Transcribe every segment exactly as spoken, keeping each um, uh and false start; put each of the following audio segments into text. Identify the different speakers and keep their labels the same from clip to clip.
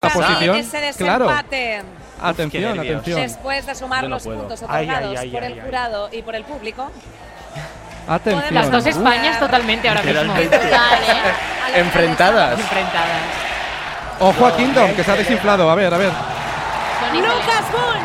Speaker 1: posición.
Speaker 2: Ese
Speaker 1: claro.
Speaker 2: Atención,
Speaker 1: Uf, atención.
Speaker 2: Después de sumar
Speaker 3: no
Speaker 2: los
Speaker 3: puedo.
Speaker 2: puntos
Speaker 3: Ay,
Speaker 2: otorgados
Speaker 3: ay, ay,
Speaker 2: por
Speaker 3: ay,
Speaker 2: el
Speaker 3: ay.
Speaker 2: jurado y por el público.
Speaker 1: Atención.
Speaker 4: Las dos Españas totalmente ahora mismo.
Speaker 5: Literalmente.
Speaker 2: Total, ¿eh?
Speaker 5: Enfrentadas.
Speaker 4: Enfrentadas.
Speaker 1: Ojo a Kingdom, que se ha desinflado. A ver, a ver.
Speaker 2: Lucas Boone.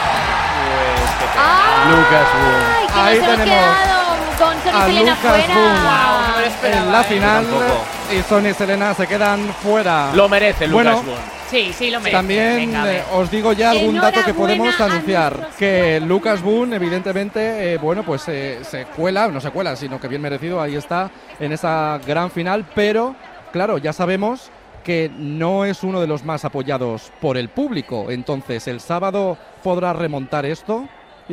Speaker 6: ¡Ah!
Speaker 5: Lucas Boone.
Speaker 6: ¡Ay, que
Speaker 1: Ahí
Speaker 6: nos hemos
Speaker 1: tenemos
Speaker 6: quedado con Son
Speaker 1: a
Speaker 6: y Selena
Speaker 1: Lucas
Speaker 6: fuera!
Speaker 1: Boone.
Speaker 5: Wow, no me lo esperaba,
Speaker 1: En la
Speaker 5: eh.
Speaker 1: final.
Speaker 5: Yo tampoco.
Speaker 1: Y Son y Selena se quedan fuera.
Speaker 5: Lo merece Lucas
Speaker 1: Bueno,
Speaker 5: Boone.
Speaker 4: Sí, sí, lo merece.
Speaker 1: También
Speaker 4: Venga, a ver.
Speaker 1: eh, os digo ya algún dato que
Speaker 6: Enhorabuena
Speaker 1: podemos
Speaker 6: a
Speaker 1: anunciar.
Speaker 6: nuestros
Speaker 1: Que
Speaker 6: jueces.
Speaker 1: Lucas Boone, evidentemente, eh, bueno, pues eh, se cuela, no se cuela, sino que bien merecido, ahí está, en esa gran final. Pero, claro, ya sabemos que no es uno de los más apoyados por el público. Entonces, el sábado podrá remontar esto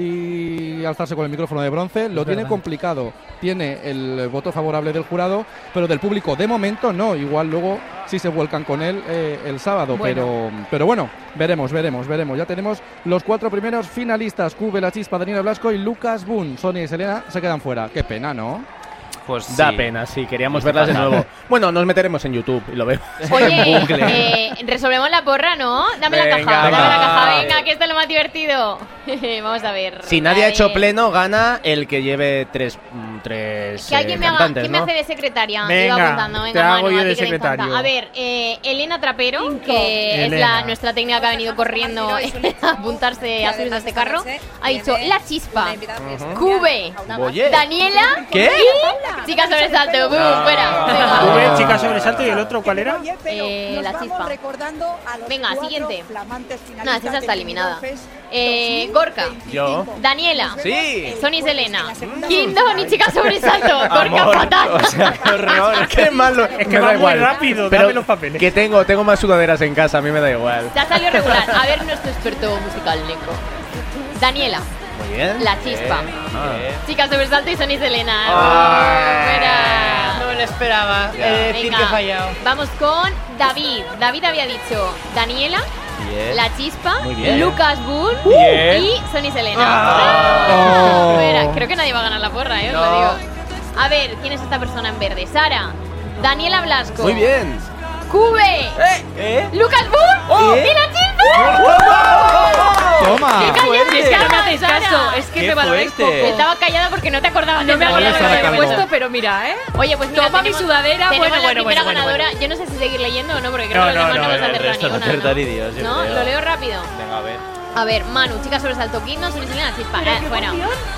Speaker 1: y alzarse con el micrófono de bronce. Lo tiene complicado. Tiene el voto favorable del jurado, pero del público de momento no. Igual luego sí se vuelcan con él eh, el sábado.
Speaker 4: Bueno.
Speaker 1: Pero, pero bueno, veremos, veremos, veremos. Ya tenemos los cuatro primeros finalistas. Cube, La Chispa, Daniela Blasco y Lucas Boone. Sonia y Selena se quedan fuera. Qué pena, ¿no?
Speaker 3: Pues
Speaker 5: Da
Speaker 3: sí.
Speaker 5: pena, sí, queríamos
Speaker 3: Estoy
Speaker 5: verlas de
Speaker 3: fatal.
Speaker 5: nuevo. Bueno, nos meteremos en YouTube y lo vemos.
Speaker 6: Oye,
Speaker 5: en bucle.
Speaker 6: eh, resolvemos la porra, ¿no? Dame la
Speaker 5: Venga,
Speaker 6: caja, dame la
Speaker 5: va.
Speaker 6: caja, venga, que esto es lo más divertido. Vamos a ver.
Speaker 5: Si nadie ha
Speaker 6: Vale.
Speaker 5: hecho pleno, gana el que lleve tres, mm, tres
Speaker 6: Que alguien
Speaker 5: eh,
Speaker 6: me, haga,
Speaker 5: cantantes,
Speaker 6: ¿quién me
Speaker 5: ¿no?
Speaker 6: hace de secretaria?
Speaker 3: Venga,
Speaker 6: Iba apuntando, venga,
Speaker 3: te hago
Speaker 6: Manu,
Speaker 3: yo
Speaker 6: a
Speaker 3: de
Speaker 6: ti que te encanta.
Speaker 3: secretario.
Speaker 6: A ver, eh, Elena Trapero, que
Speaker 3: Elena.
Speaker 6: es la, nuestra técnica que ha venido corriendo a apuntarse a subirse a este carro, ha dicho La Chispa, Cube,
Speaker 5: Oye.
Speaker 6: Daniela
Speaker 5: ¿Qué?
Speaker 6: y Chica Sobresalto. ¡Bum! Fuera. Venga.
Speaker 3: Tuve chica sobresalto y el otro, ¿cuál era?
Speaker 6: Eh, La Chispa. Venga, siguiente. No, esa está eliminada. Eh, Gorka,
Speaker 5: Yo.
Speaker 6: Daniela,
Speaker 5: Sí.
Speaker 6: Sony Selena, Kingdom y Chica Sobresalto. Gorka
Speaker 5: Amor,
Speaker 6: fatal.
Speaker 5: O sea, qué horror. Qué malo.
Speaker 3: Es que
Speaker 5: me
Speaker 3: va
Speaker 5: da
Speaker 3: muy
Speaker 5: igual.
Speaker 3: rápido,
Speaker 5: Pero
Speaker 3: dame los papeles.
Speaker 5: que tengo, tengo más sudaderas en casa, a mí me da igual.
Speaker 6: Te ha salido regular. A ver nuestro experto musical, Nico. Daniela,
Speaker 5: Muy bien.
Speaker 6: La Chispa,
Speaker 5: Bien. Ah.
Speaker 6: Chica Sobresalto y Sony Selena.
Speaker 5: Ah.
Speaker 6: Fuera.
Speaker 5: No me lo esperaba.
Speaker 6: Ya.
Speaker 5: He de decir
Speaker 6: Venga,
Speaker 5: que he fallado.
Speaker 6: vamos con David. David había dicho Daniela,
Speaker 5: Bien.
Speaker 6: La Chispa,
Speaker 5: Muy bien.
Speaker 6: Lucas Boone
Speaker 5: Bien.
Speaker 6: y Sony Selena.
Speaker 1: Ah.
Speaker 6: Fuera. Creo que nadie va a ganar la porra, ¿eh? Os lo
Speaker 5: No.
Speaker 6: digo. A ver, ¿quién es esta persona en verde? Sara, Daniela Blasco,
Speaker 5: Muy bien.
Speaker 6: Cube,
Speaker 5: ¿Eh?
Speaker 6: Lucas Boone
Speaker 5: ¿Eh?
Speaker 6: y La Chispa.
Speaker 1: ¡Toma!
Speaker 6: ¡Qué callada
Speaker 4: Si es que no me
Speaker 6: estaba,
Speaker 4: hacéis
Speaker 6: Sara!
Speaker 4: caso, es que
Speaker 5: Qué
Speaker 4: me valoráis
Speaker 5: fuerte.
Speaker 4: poco.
Speaker 6: Estaba callada porque no te acordabas
Speaker 4: No
Speaker 6: de
Speaker 4: me
Speaker 6: esa
Speaker 1: Vale,
Speaker 4: acordaba
Speaker 1: Sara
Speaker 4: de lo que
Speaker 1: Campo.
Speaker 4: he puesto, pero mira, ¿eh?
Speaker 6: Oye, pues mira,
Speaker 4: Toma mi
Speaker 6: tenemos-
Speaker 4: sudadera.
Speaker 6: tenemos
Speaker 4: Bueno,
Speaker 6: la
Speaker 4: bueno,
Speaker 6: primera
Speaker 4: bueno, bueno,
Speaker 6: ganadora.
Speaker 4: bueno.
Speaker 6: Yo no sé si seguir leyendo o no, porque creo
Speaker 5: No,
Speaker 6: que los
Speaker 5: no,
Speaker 6: demás no,
Speaker 5: no,
Speaker 6: nos
Speaker 5: el
Speaker 6: han acertado
Speaker 5: resto
Speaker 6: ni
Speaker 5: no
Speaker 6: una,
Speaker 5: acerta
Speaker 6: ¿no?
Speaker 5: ni Dios, yo
Speaker 6: ¿No?
Speaker 5: creo.
Speaker 6: Lo leo rápido.
Speaker 5: Venga, a ver.
Speaker 6: A ver, Manu, Chica Sobresalto, Kingdom, Sony Selena, Chispa. Eh, fuera.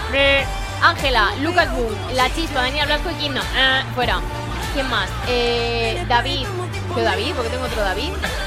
Speaker 6: Ángela, Lucas Boone, La Chispa, Daniela Blasco y Kingdom. Eh, fuera. ¿Quién más? Eh, David. ¿Qué David? Porque tengo otro David.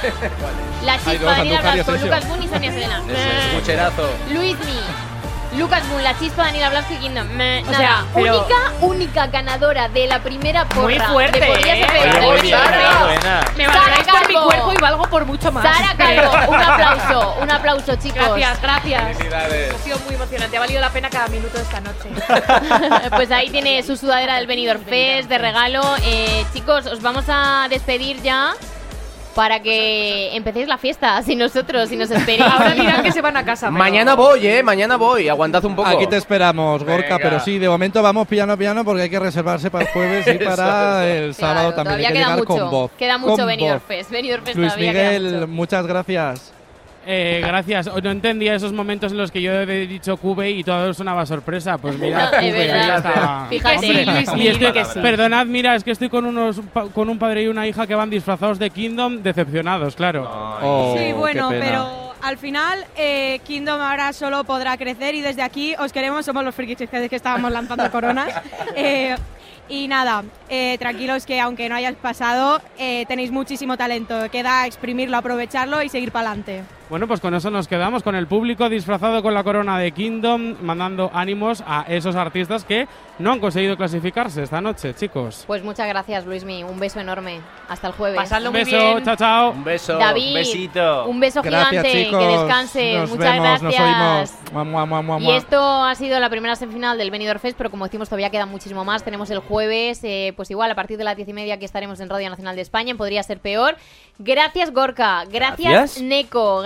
Speaker 6: La
Speaker 1: Hay
Speaker 6: Chispa,
Speaker 1: dos,
Speaker 6: Daniela
Speaker 1: Andújar y
Speaker 6: Blasco,
Speaker 1: Asensio.
Speaker 6: Lucas Boone y Sonia Selena.
Speaker 5: Ese
Speaker 6: Eh.
Speaker 5: es mocherazo.
Speaker 6: Luismi, Lucas Boone, La Chispa, Daniela Blasco y Kingdom. Meh,
Speaker 4: O
Speaker 6: nada,
Speaker 4: sea, pero-
Speaker 6: única, única ganadora de la primera porra.
Speaker 4: Muy fuerte,
Speaker 6: de Podrías
Speaker 4: ¿eh?
Speaker 6: hacer-
Speaker 5: Oye,
Speaker 6: de
Speaker 5: muy
Speaker 6: Podrías
Speaker 5: bien,
Speaker 6: hacer-
Speaker 5: enhorabuena.
Speaker 4: Me valoráis por mi
Speaker 6: Calvo.
Speaker 4: cuerpo y valgo por mucho más.
Speaker 6: Sara Calvo, un aplauso, un aplauso, chicos.
Speaker 4: Gracias, gracias.
Speaker 5: Felicidades.
Speaker 4: Ha sido muy emocionante, ha valido la pena cada minuto de esta noche.
Speaker 6: Pues ahí tiene su sudadera del Benidorm Fest de regalo. Eh, chicos, os vamos a despedir ya para que empecéis la fiesta sin nosotros, sin nos esperéis.
Speaker 4: Ahora dirán que se van a casa. pero-
Speaker 5: Mañana voy, eh. Mañana voy. Aguantad un poco.
Speaker 1: Aquí te esperamos, Gorka,
Speaker 5: Venga.
Speaker 1: pero sí, de momento vamos piano piano porque hay que reservarse para el jueves y para el sábado
Speaker 6: Claro,
Speaker 1: también.
Speaker 6: todavía
Speaker 1: Hay que
Speaker 6: queda
Speaker 1: llegar
Speaker 6: mucho.
Speaker 1: con voz.
Speaker 6: Queda mucho
Speaker 1: con
Speaker 6: Benidorm
Speaker 1: voz.
Speaker 6: Fest. Benidorm Fest
Speaker 1: Luis
Speaker 6: todavía queda
Speaker 1: Miguel,
Speaker 6: mucho.
Speaker 1: muchas gracias.
Speaker 7: Eh, gracias. No entendía esos momentos en los que yo he dicho Cube y todo sonaba sorpresa. Pues mira,
Speaker 6: Es
Speaker 7: Cube,
Speaker 6: verdad.
Speaker 7: ahí estaba.
Speaker 6: Fíjate,
Speaker 7: Hombre,
Speaker 6: Luis
Speaker 7: y es que,
Speaker 6: Miguel, que sí.
Speaker 7: perdonad, mira, es que estoy con unos pa- con un padre y una hija que van disfrazados de Kingdom, decepcionados, claro.
Speaker 1: Oh,
Speaker 8: Sí, bueno,
Speaker 1: qué pena.
Speaker 8: pero al final eh, Kingdom ahora solo podrá crecer y desde aquí os queremos, somos los frikis que estábamos lanzando coronas. Eh, y nada, eh, tranquilos que aunque no hayáis pasado, eh, tenéis muchísimo talento. Queda exprimirlo, aprovecharlo y seguir para adelante.
Speaker 7: Bueno, pues con eso nos quedamos, con el público disfrazado con la corona de Kingdom, mandando ánimos a esos artistas que no han conseguido clasificarse esta noche, chicos.
Speaker 6: Pues muchas gracias, Luismi. Un beso enorme. Hasta el jueves.
Speaker 4: Pasadlo
Speaker 7: Un
Speaker 4: muy
Speaker 7: beso,
Speaker 4: bien.
Speaker 7: chao, chao.
Speaker 5: Un beso.
Speaker 6: David,
Speaker 5: Un besito.
Speaker 6: un beso
Speaker 1: Gracias,
Speaker 6: gigante.
Speaker 1: chicos.
Speaker 6: Que descanses.
Speaker 1: Nos
Speaker 6: Muchas
Speaker 1: vemos,
Speaker 6: gracias.
Speaker 1: nos oímos. Mua, mua, mua, mua,
Speaker 6: Y
Speaker 1: mua.
Speaker 6: esto ha sido la primera semifinal del Benidorm Fest, pero como decimos todavía queda muchísimo más. Tenemos el jueves, eh, pues igual a partir de las diez y media aquí estaremos en Radio Nacional de España. Podría ser peor. Gracias, Gorka. Gracias,
Speaker 5: Gracias.
Speaker 6: Neko. Gracias.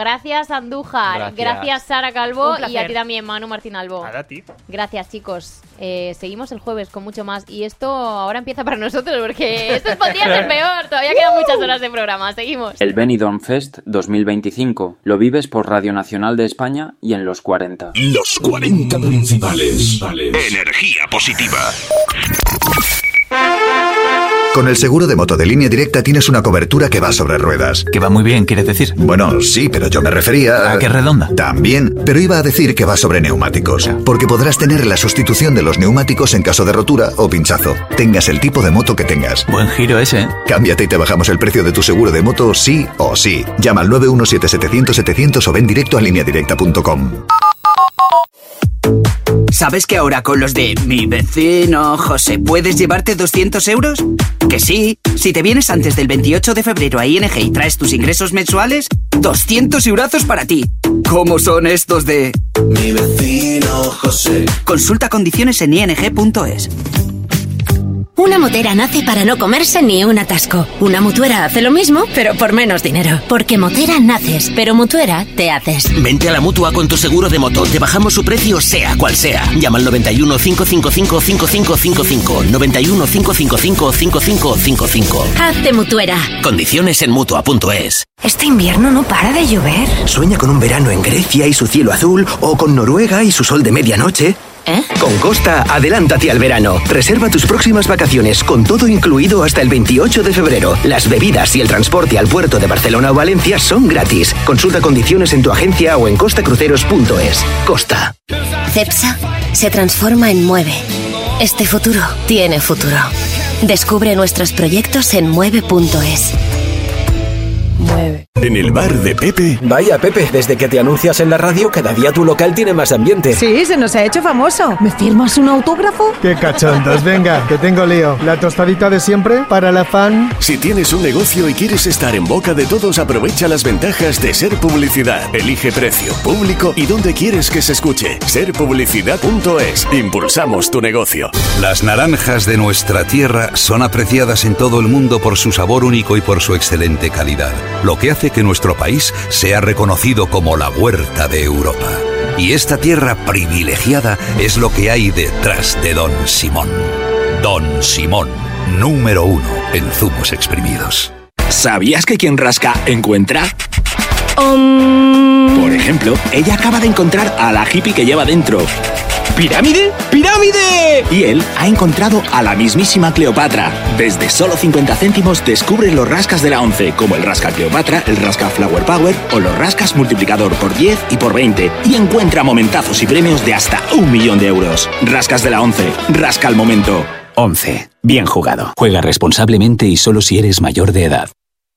Speaker 6: Gracias, Andújar.
Speaker 5: Gracias.
Speaker 6: Gracias, Sara Calvo.
Speaker 4: Un placer.
Speaker 6: Y a ti también, Manu Martín Albo.
Speaker 3: Nada, a ti.
Speaker 6: Gracias, chicos. Eh, seguimos el jueves con mucho más. Y esto ahora empieza para nosotros, porque esto podría ser peor. Todavía quedan muchas horas de programa. Seguimos.
Speaker 9: El Benidorm Fest dos mil veinticinco lo vives por Radio Nacional de España y en los cuarenta.
Speaker 10: Los cuarenta principales. Energía positiva.
Speaker 11: Con el seguro de moto de Línea Directa tienes una cobertura que va sobre ruedas.
Speaker 12: Que va muy bien, ¿quieres decir?
Speaker 11: Bueno, sí, pero yo me refería a...
Speaker 12: ¿A qué redonda?
Speaker 11: También, pero iba a decir que va sobre neumáticos. Porque podrás tener la sustitución de los neumáticos en caso de rotura o pinchazo. Tengas el tipo de moto que tengas.
Speaker 12: Buen giro ese, ¿eh?
Speaker 11: Cámbiate y te bajamos el precio de tu seguro de moto sí o sí. Llama al nueve uno siete setecientos setecientos o ven directo a línea directa punto com.
Speaker 13: ¿Sabes que ahora con los de mi vecino José puedes llevarte doscientos euros? Que sí, si te vienes antes del veintiocho de febrero a I N G y traes tus ingresos mensuales, doscientos eurazos para ti. ¿Cómo son estos de mi vecino José? Consulta condiciones en i n g punto es.
Speaker 14: Una motera nace para no comerse ni un atasco. Una mutuera hace lo mismo, pero por menos dinero. Porque motera naces, pero mutuera te haces.
Speaker 15: Vente a la Mutua con tu seguro de moto. Te bajamos su precio sea cual sea. Llama al noventa y uno, cinco cinco cinco, cinco cinco cinco cinco. noventa y uno, cinco cinco cinco, cinco cinco cinco cinco.
Speaker 14: Hazte mutuera.
Speaker 15: Condiciones en Mutua punto es.
Speaker 14: Este invierno no para de llover.
Speaker 15: Sueña con un verano en Grecia y su cielo azul, o con Noruega y su sol de medianoche.
Speaker 14: ¿Eh?
Speaker 15: Con Costa, adelántate al verano. Reserva tus próximas vacaciones con todo incluido hasta el veintiocho de febrero. Las bebidas y el transporte al puerto de Barcelona o Valencia son gratis. Consulta condiciones en tu agencia o en costa cruceros punto es. Costa.
Speaker 14: Cepsa se transforma en Mueve. Este futuro tiene futuro. Descubre nuestros proyectos en mueve punto es.
Speaker 10: Mueve. En el bar de Pepe.
Speaker 16: Vaya, Pepe, desde que te anuncias en la radio, cada día tu local tiene más ambiente.
Speaker 17: Sí, se nos ha hecho famoso. ¿Me firmas un autógrafo?
Speaker 18: Qué cachondos, venga, que tengo lío. La tostadita de siempre para la fan.
Speaker 10: Si tienes un negocio y quieres estar en boca de todos, aprovecha las ventajas de Ser Publicidad. Elige precio, público y dónde quieres que se escuche. ser publicidad punto es. Impulsamos tu negocio.
Speaker 19: Las naranjas de nuestra tierra son apreciadas en todo el mundo por su sabor único y por su excelente calidad, lo que hace que nuestro país sea reconocido como la huerta de Europa. Y esta tierra privilegiada es lo que hay detrás de Don Simón. Don Simón, número uno en zumos exprimidos.
Speaker 15: ¿Sabías que quien rasca encuentra?
Speaker 14: Um...
Speaker 15: Por ejemplo, ella acaba de encontrar a la hippie que lleva dentro. ¿Pirámide? ¡Pirámide! Y él ha encontrado a la mismísima Cleopatra. Desde solo cincuenta céntimos descubre los rascas de la once, como el rasca Cleopatra, el rasca Flower Power o los rascas multiplicador por diez y por veinte. Y encuentra momentazos y premios de hasta un millón de euros. Rascas de la once. Rasca al momento. once. Bien jugado. Juega responsablemente y solo si eres mayor de edad.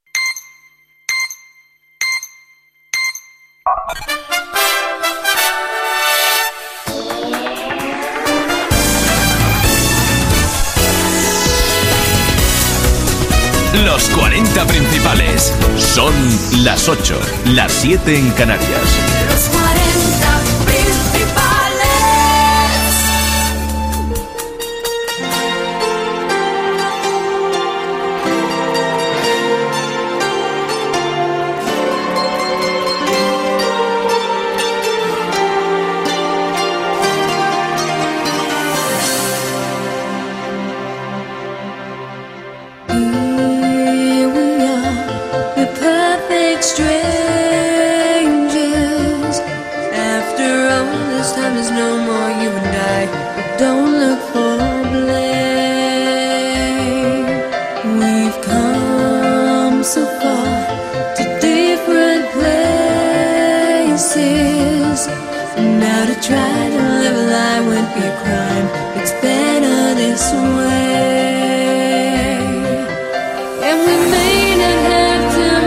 Speaker 10: Los cuarenta principales. Son las ocho, las siete en Canarias.
Speaker 20: Los cuarenta principales.
Speaker 21: Strangers, after all this time there's no more you and I. Don't look for blame. We've come so far to different places. Now to try to live a lie would be a crime. It's better this way. And we may not have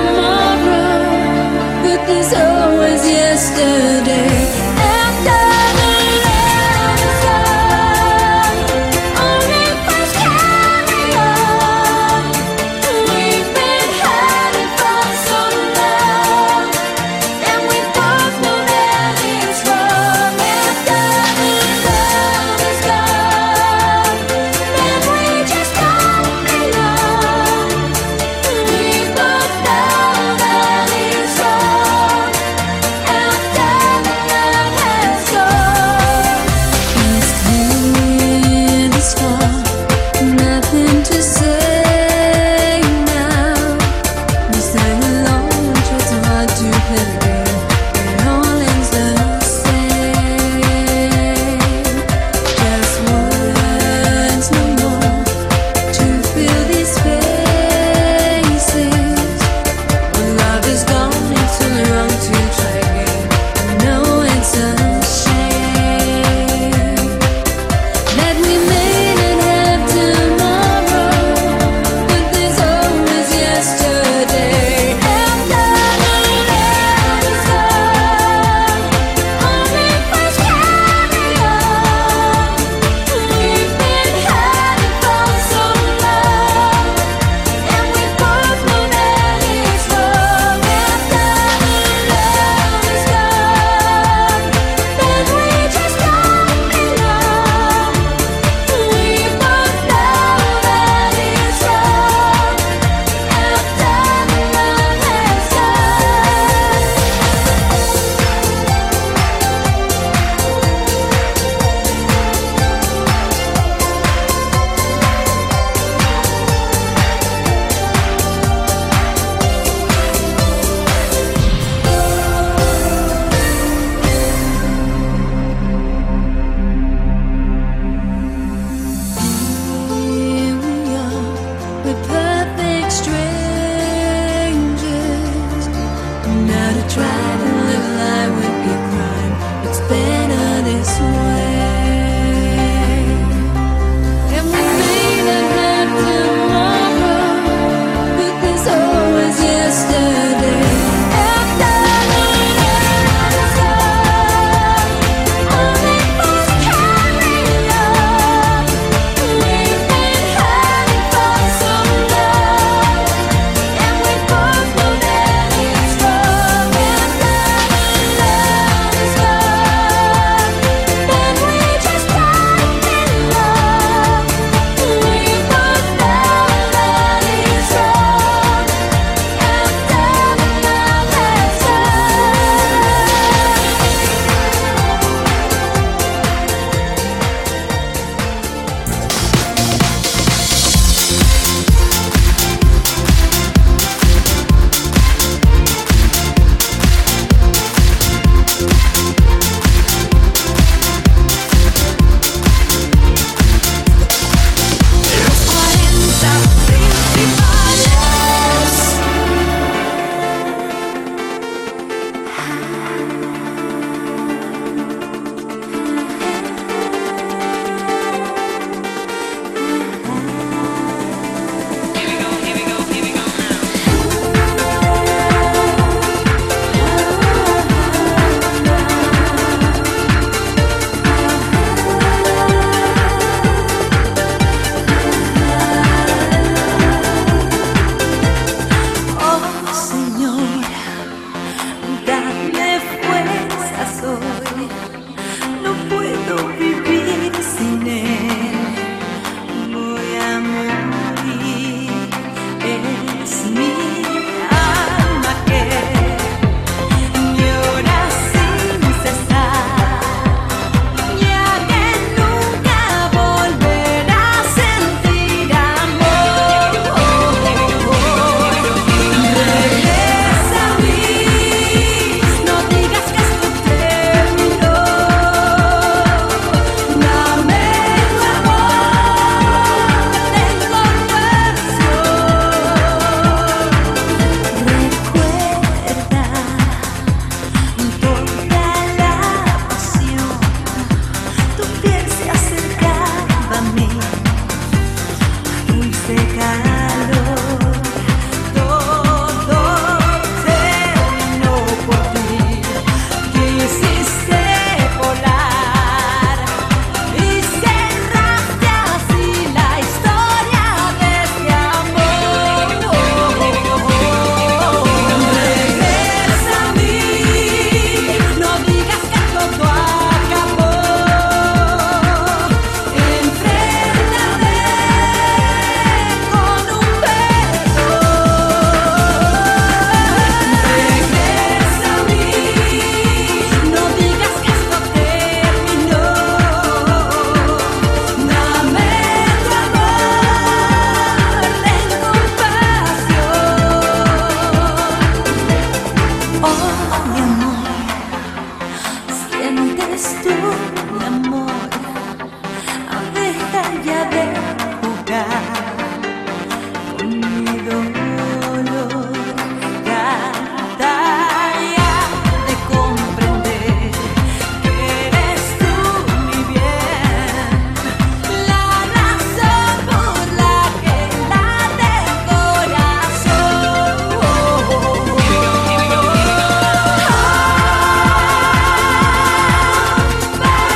Speaker 21: there's always yesterday. After the love is gone, only fires carry on. We've been hiding for so long, and we both know that it's wrong. After the love is gone, then we just try to live life with your crime. It's better this way. And we may not have tomorrow, but there's always yesterday. Bye.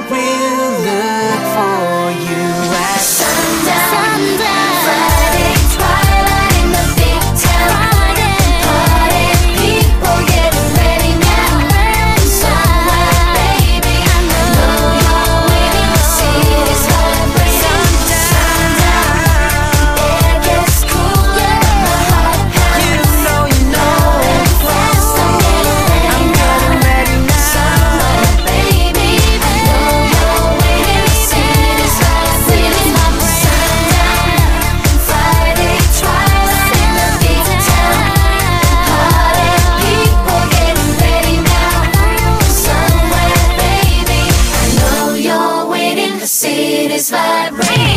Speaker 21: we'll look for you at sundown. Friday twilight in the big town. Party people getting ready now. Somewhere, baby, I know you're waiting to see this vibrating. Sundown, air gets cooler, my heart pounds. You know, you know, fast I'm getting ready now. Somewhere, baby, I know you're waiting to see this vibrating. Sundown, Friday twilight in the big town. Party people getting ready now. Somewhere, baby, I know you're waiting to see this vibrate.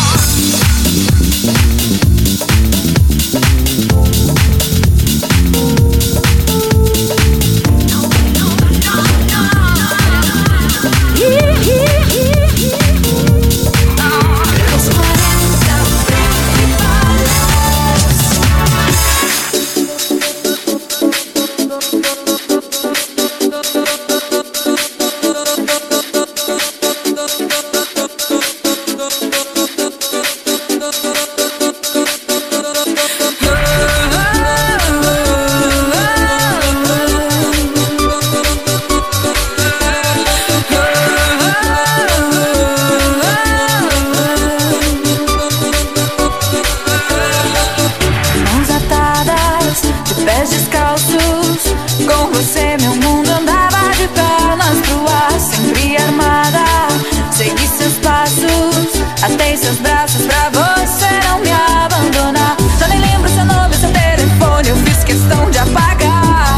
Speaker 21: Mãos atadas, de pés descalços. Com você meu mundo andava de pernas pro ar. Sempre armada, segui seus passos. Atei seus braços pra você não me abandonar. Já nem lembro seu nome, seu telefone, eu fiz questão de apagar.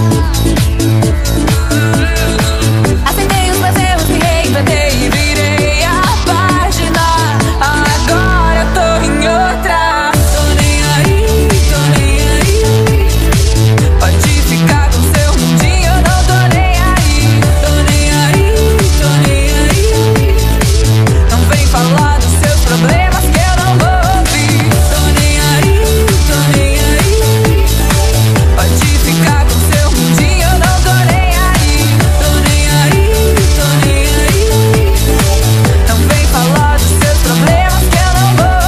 Speaker 21: Aceitei os meus erros, me reinventei e virei a página. Agora eu tô em outra. Tô nem aí, tô nem aí. Pode ficar com seu mundinho, eu não tô nem aí. Tô nem aí, tô nem aí. Não vem falar dos seus problemas que eu não vou ouvir. Tô nem aí, tô nem aí. Pode ficar com seu mundinho, eu não tô nem aí. Tô nem aí, tô nem aí. Não vem falar dos seus problemas que eu não vou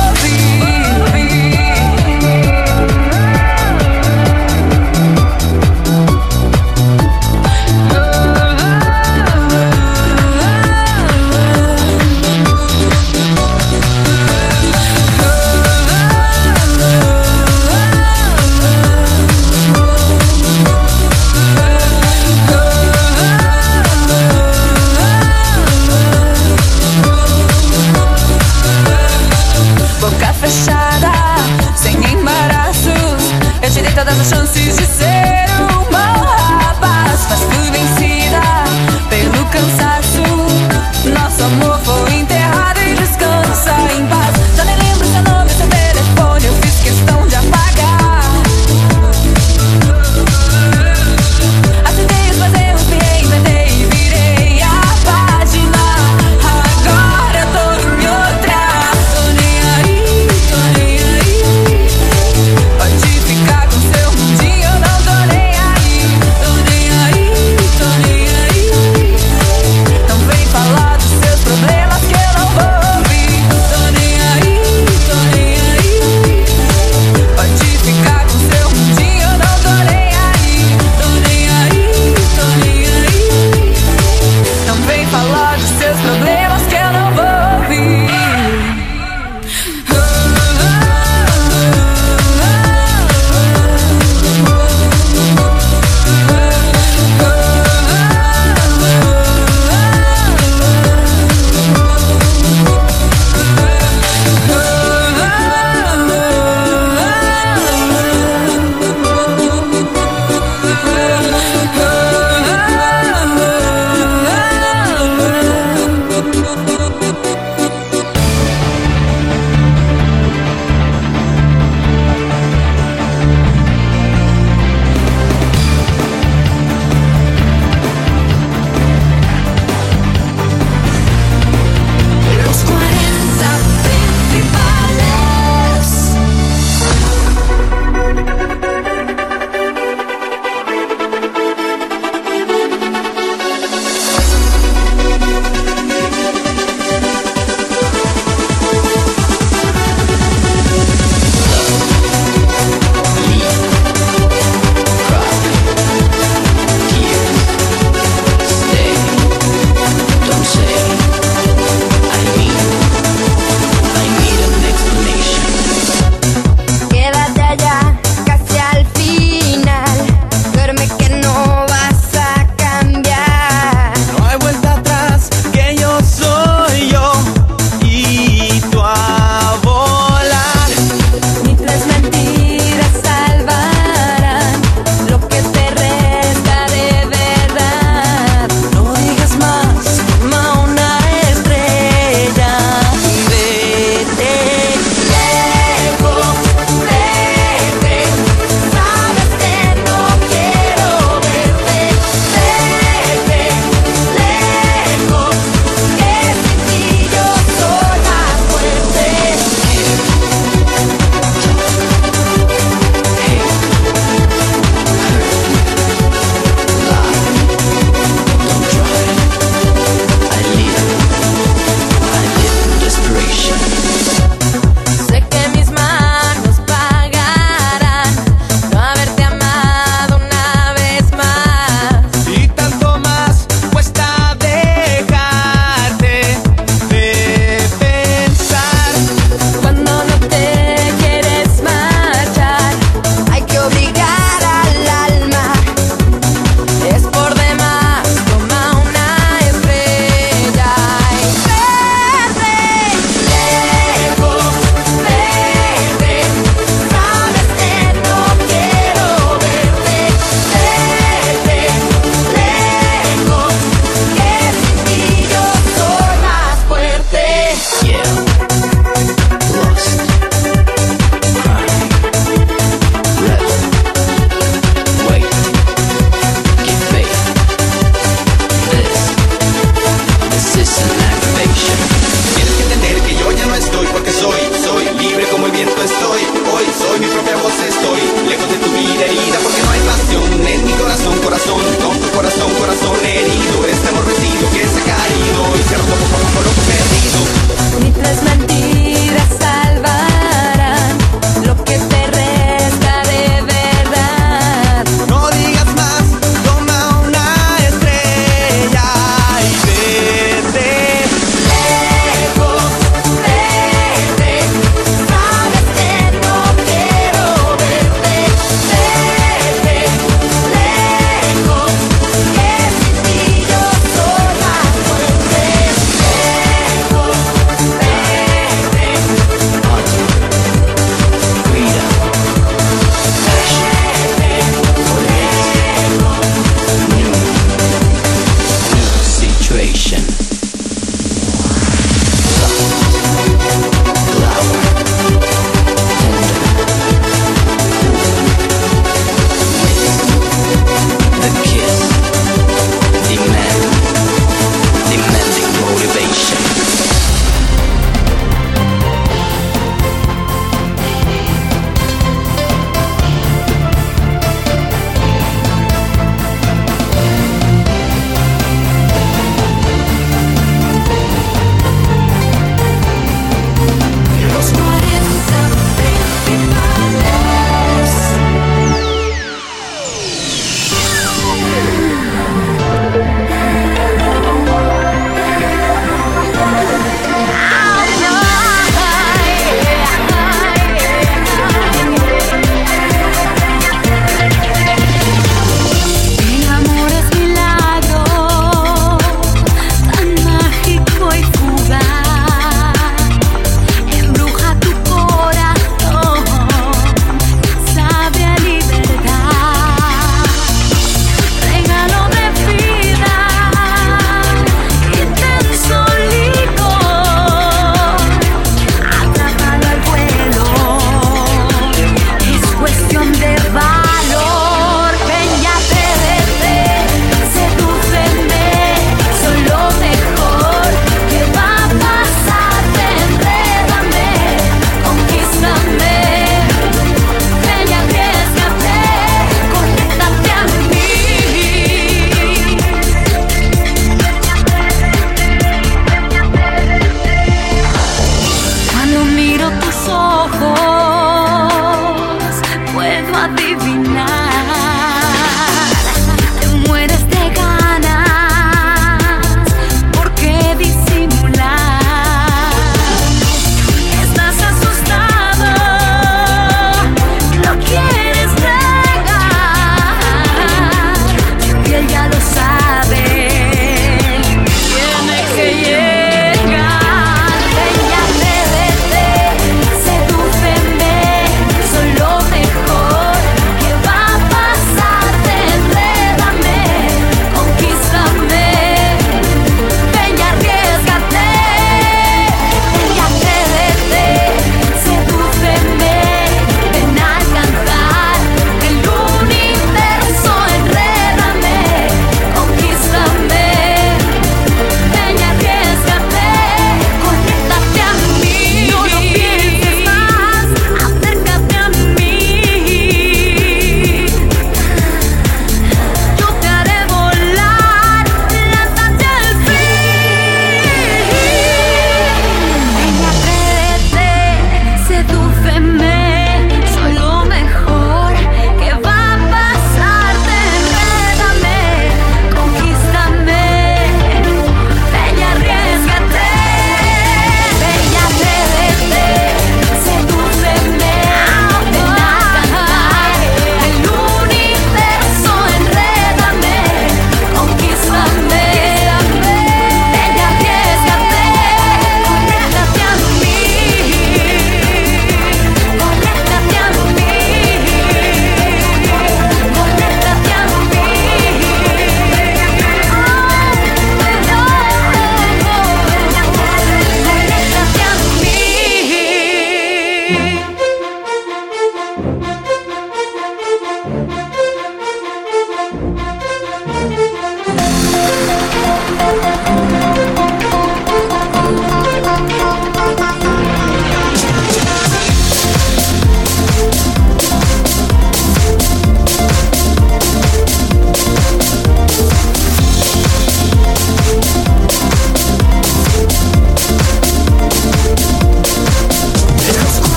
Speaker 21: boca fechada, sem embaraços. Eu te dei todas as chances de ser um mau rapaz, mas fui vencida pelo cansaço. Nosso amor foi enterrado e descansa em paz. Já nem lembro seu nome, seu telefone, eu fiz questão de apagar. Aceitei os meus erros, me reinventei e virei a página. Agora eu tô em outra. Tô nem aí, tô nem aí. Pode ficar com seu mundinho, eu não tô nem aí. Tô nem aí, tô nem aí. Não vem falar dos seus problemas que eu não vou ouvir. Tô nem aí, tô nem aí. Pode ficar com seu mundinho, eu não tô nem aí. Tô nem aí, tô nem aí. Não vem falar dos seus problemas que eu não vou ouvir.
Speaker 2: Citizen activation. Tienes que entender que yo ya no estoy porque soy, soy libre como el viento estoy. Hoy soy mi propia voz, estoy lejos de tu vida herida porque no hay pasión en mi corazón, corazón, tonto corazón, corazón herido. Este amor vencido que se ha caído y se ha roto poco a poco lo perdido.
Speaker 21: Ni tres mentiras salvarán lo que te resta de verdad.
Speaker 2: No digas más, toma una estrella y vete lejos, vete. Sabes que no quiero verte, vete lejos, que sin ti yo soy más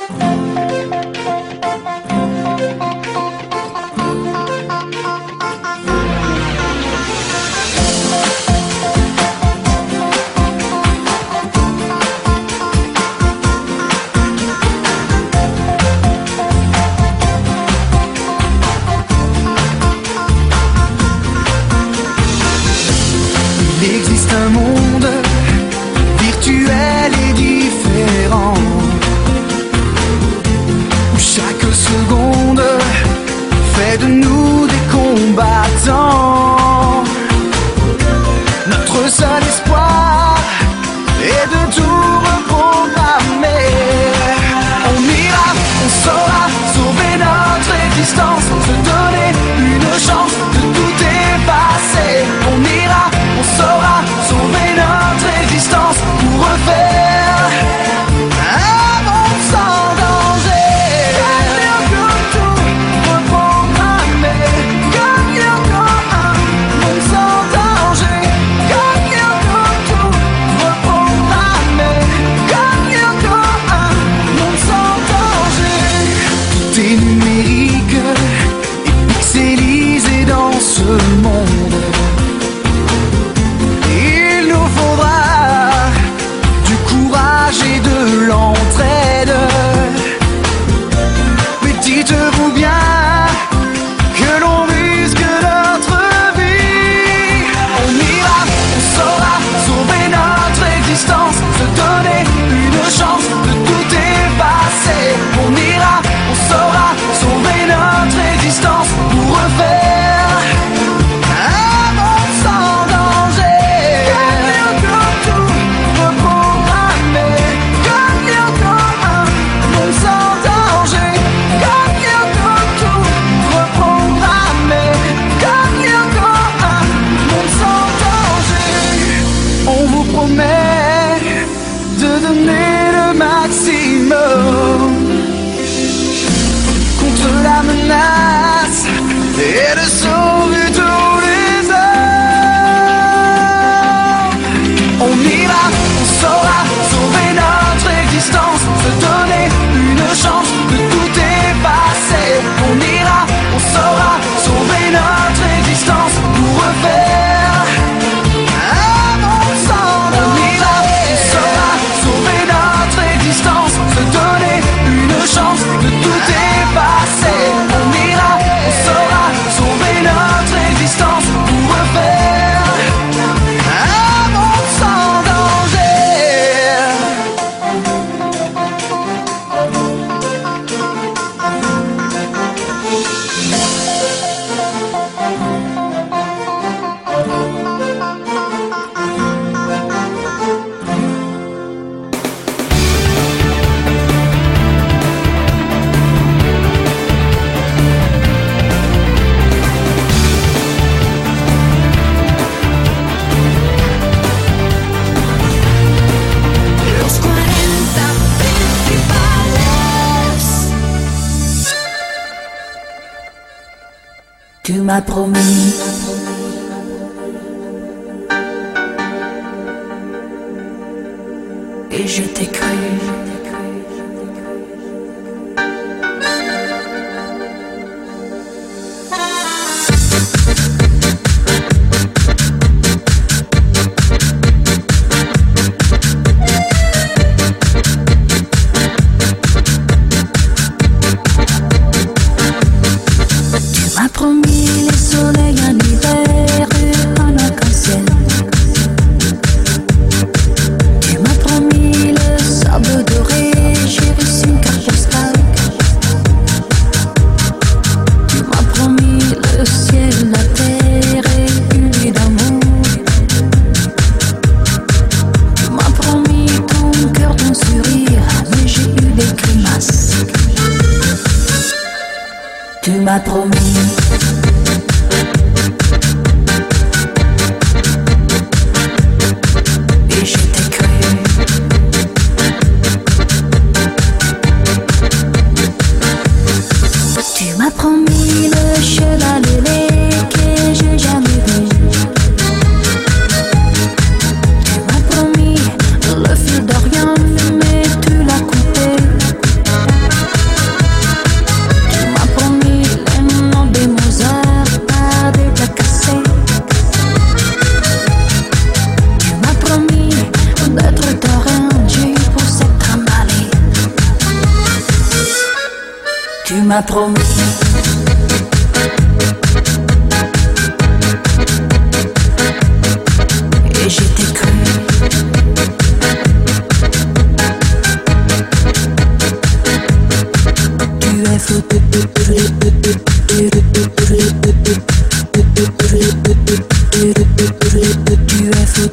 Speaker 8: Il existe un monde virtuel et différent où chaque seconde fait de nous des combattants. Notre seul espoir est de tout reprogrammer. On ira, on saura sauver notre existence, se donner une chance de tout effacer. On ira, on saura sauver notre existence pour refaire un monde sans danger. Gagnant comme tout reprogrammer, gagnant comme un monde sans danger. Gagnant comme tout reprogrammer, gagnant comme un monde sans danger. Tout est numérique et pixelisé dans ce monde. Il nous faudra du courage et de l'entraide. Mais dites-vous bien que l'on risque notre vie. On ira, on saura sauver notre existence, se donner une chance de tout effacer. On ira, on saura sauver notre existence pour refaire un monde sans danger. Gagnant comme tout reprogrammer, gagnant comme un monde sans danger. Gagnant comme tout reprogrammer, gagnant comme un monde sans danger. On vous promet de donner le maximum contre la menace et de sauver tous les hommes. On ira, on saura sauver notre existence, se donner une chance de tout effacer. On ira, on saura sauver notre existence pour refaire un monde sans danger. On ira, on saura sauver notre existence, se donner une chance de tout effacer. On ira, on saura sauver notre existence pour refaire un monde sans danger.
Speaker 20: Los cuarenta principales. Tu m'as promis et je t'ai cru. Tu m'as promis les soleils en hiver et en arc-en-ciel. Tu m'as promis le sable doré, j'ai reçu une carte postale. Tu m'as promis le ciel, la terre et une vie d'amour. Tu m'as promis ton cœur, ton sourire, mais j'ai eu des grimaces. Tu m'as promis et je t'ai cru. Tu m'as promis le cheval ailé que j'ai jamais vu. Tu m'as promis le fil d'Orient, mais tu l'as coupé. Tu m'as promis. Et je t'ai cru. Tu es fou. Tu es fou.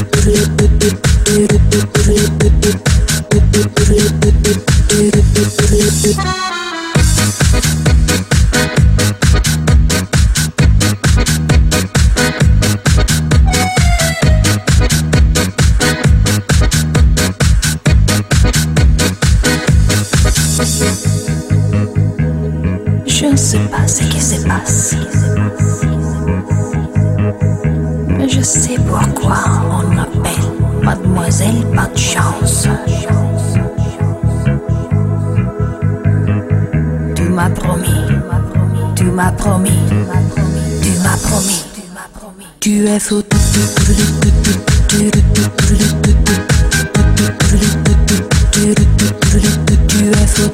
Speaker 20: Je ne sais pas ce qui se passe, mais je sais pourquoi on m'appelle Mademoiselle Pas de Chance. Tu m'as promis, tu m'as promis, tu m'as promis, tu es fou. Tu es fou.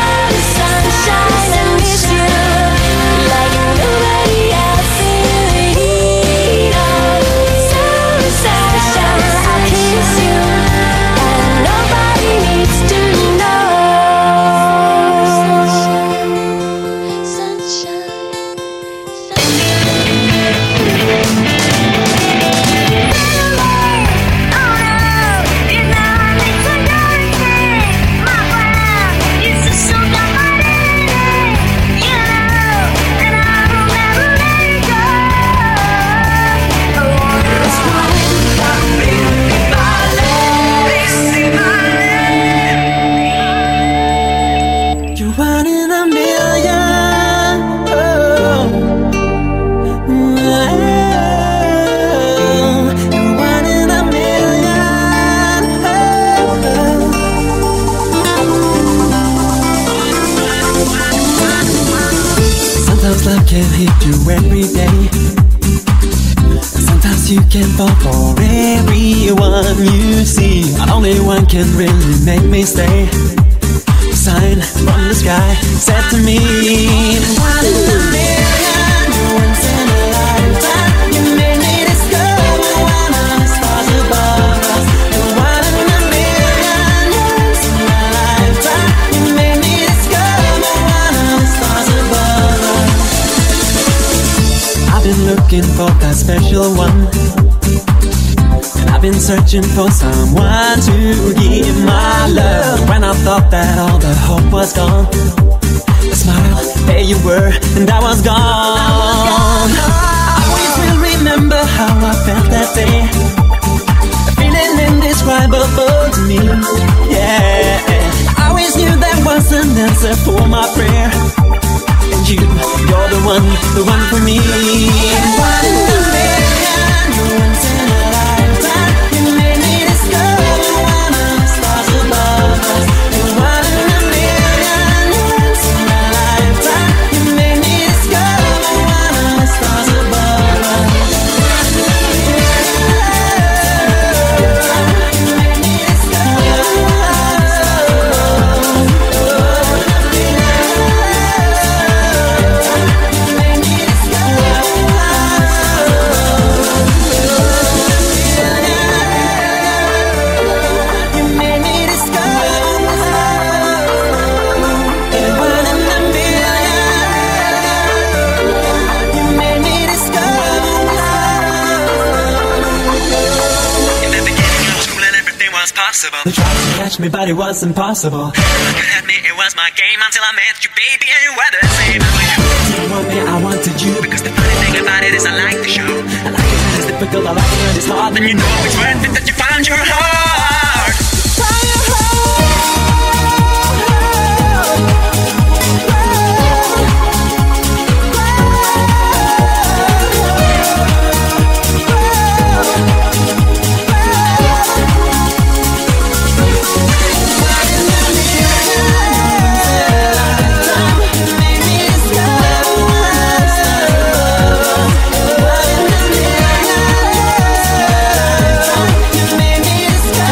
Speaker 20: Like nobody else in the
Speaker 7: you every day. Sometimes you can fall for everyone you see, but only one can really make me stay. A sign from the sky said to me, one in a million, once in a lifetime, you made me discover one of the stars above us. You're one in a million, once in a lifetime, you made me discover one of the stars above us. I've been looking for that special one, and I've been searching for someone to give my love. When I thought that all the hope was gone, a smile, there you were, and I was gone. I always will remember how I felt that day, a feeling indescribable to me. Yeah, I always knew there was an answer for my prayer, and you, you're the one, the one for me. One in a million, you're once in a lifetime. You made me discover one of the stars above us. You're one in a million, you're once in a lifetime. You made me discover one of the stars above us. You made me discover. They tried to catch me, but it was impossible. Look at me, it was my game until I met you, baby, and you were the same. You want me, I wanted you, because the funny thing about it is I like the show. I like it when it's difficult, I like it when it's hard. Then you know it's worth it that you found your heart. Find your Maybe it's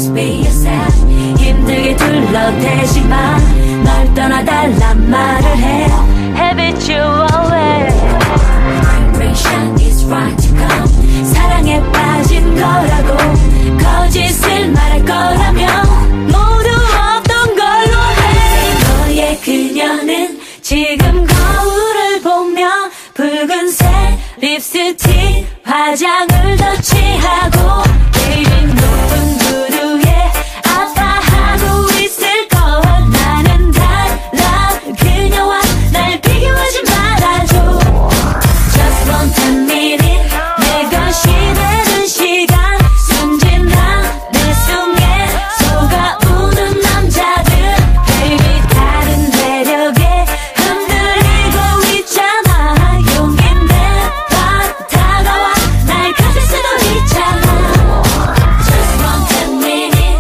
Speaker 20: Just be yourself. 힘들게 둘러대지만 널 떠나달란 말을 해. Habitual way. Vibration is right to come. 사랑에 빠진 거라고 거짓을 말할 거라면 모두 없던 걸로 해. 너의 그녀는 지금 거울을 보며 붉은색 립스틱 화장을 더 칠하고 내린 높은 구두에 아파하고 있을 거야. 나는 달라 그녀와 날 비교하지 말아줘. Just want a minute 내 것이 되는 시간 순진한 내 숨에 속아우는 남자들 Baby 다른 매력에 흔들리고 있잖아. 용기 내봐 다가와 날 가질 수도 있잖아. Just want a minute.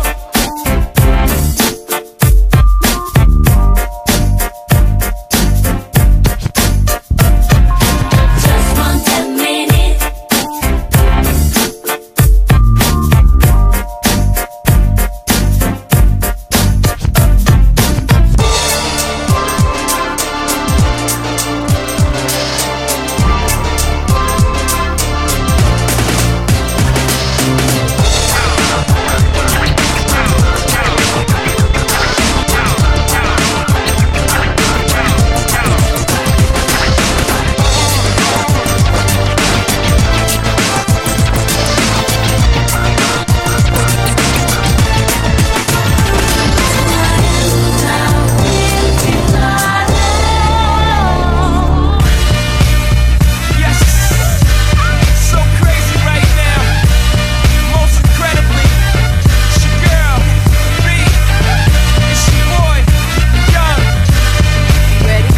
Speaker 20: Just want a minute.
Speaker 1: So crazy right now. Most incredibly, it's your girl, B. It's your boy, Young. Ready?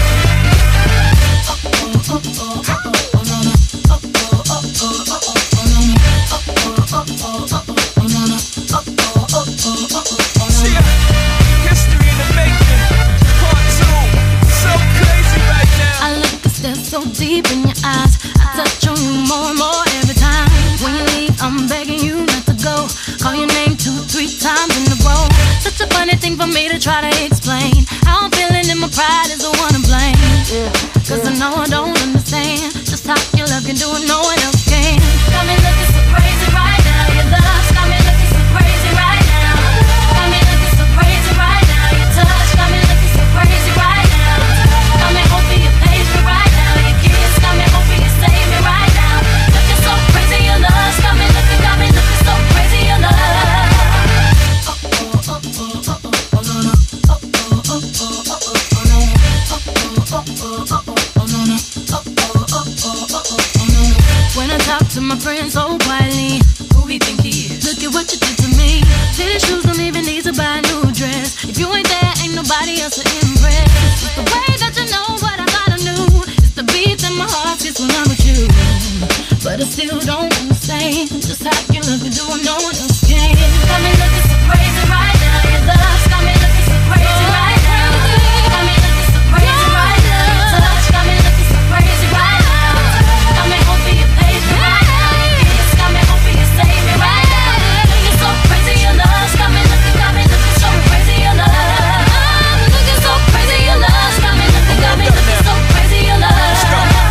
Speaker 1: See ya. History in the making. Part two. So crazy right now.
Speaker 21: I look a step so deep in your eyes. I touch on you more and more every time. When you leave, I'm begging you not to go. Call your name two, three times in a row. Such a funny thing for me to try to explain. How I'm feeling and my pride is the one to blame. Cause I know I don't understand just how your love can do what no one else can. Got me looking so crazy right now. Your love's got me looking so crazy right now. Got me looking so crazy right now. Your touch got me looking so crazy right now. Got me hoping you page me right now. Your kiss got me hoping you save me right now. Looking so crazy, your love's got me looking, got me looking so crazy, your love. When I talk to my friends so quietly, who he think he is? Look at what you did to me. Tennis shoes don't even need to buy a new dress. If you ain't there, ain't nobody else to impress. It's the way that you know what I thought I knew. It's the beat that my heart gets when I'm with you. But I still don't understand just how you love me, do what no one else can. Got me looking so crazy right now. Your love's got me looking so crazy right now. Got me looking so crazy right now. Your touch got me looking so crazy right now. Got me hoping you page me right now. Your kiss got me hoping you save me right now. Looking so crazy, your love's got me looking, got me looking so crazy, your love. I'm looking so crazy, your love's got me looking, got me looking so crazy, your love.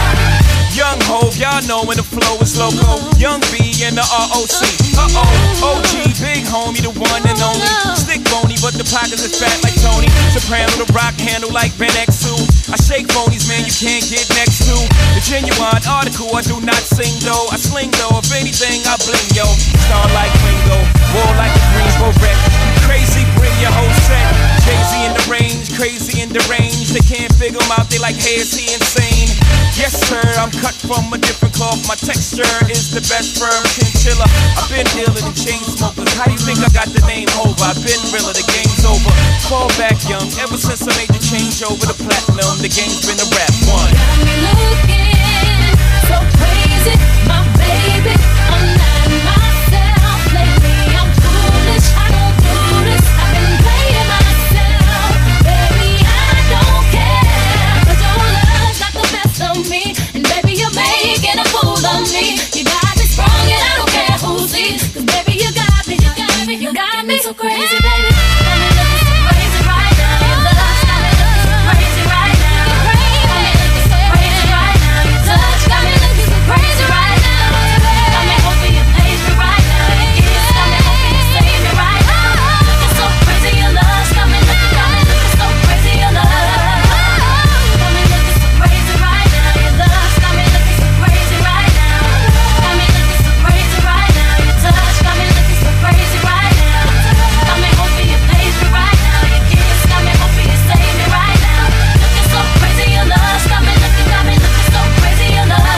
Speaker 1: Young Hov, y'all know when the flow is loco. Young B and the R O C. Uh-oh, O G, big homie, the one and only. Stick bony, but the pockets are fat like Tony. Soprano, the rock handle like Ben X two. I shake phonies, man, you can't get next to. The genuine article, I do not sing though. I sling though, if anything, I bling, yo. Star like Ringo, war like a Greensboro wreck. Crazy, bring your whole set. Jay-Z in the range, crazy in the range. They can't figure him out, they like, hey, is he insane? Yes, sir, I'm cut from a different cloth. My texture is the best firm chinchilla. I've been dealing in chain smokers. How do you think I got the name over? I've been realer, the game's over. Fall back young, ever since I made the change over to platinum. The game's been a rap one.
Speaker 21: Got me looking so crazy, my baby. I'm not myself lately. I'm foolish. I don't do this. I've been playing myself, baby. I don't care, 'cause your love's got the best of me, and baby you're making a fool of me. You got me sprung, and I don't care who sees, 'cause baby you got me, you got me, you got me so crazy, baby. Got me looking so crazy right now. Your love's got me looking so crazy right now. Got me looking so crazy right now. Your touch got me looking so crazy right now. Got me hoping you please me right now. Your kiss got me hoping you save me right now. Looking so crazy, your love's got me looking, got me looking so crazy, your love. Got me looking so crazy right now. Your love's got me looking so crazy right now. Got me looking so crazy right now. Your touch got me looking so crazy right now. Got me hoping you please me right now. Your kiss got me hoping you save me right now. Looking so crazy, your love's got me looking, got me looking so crazy, your love.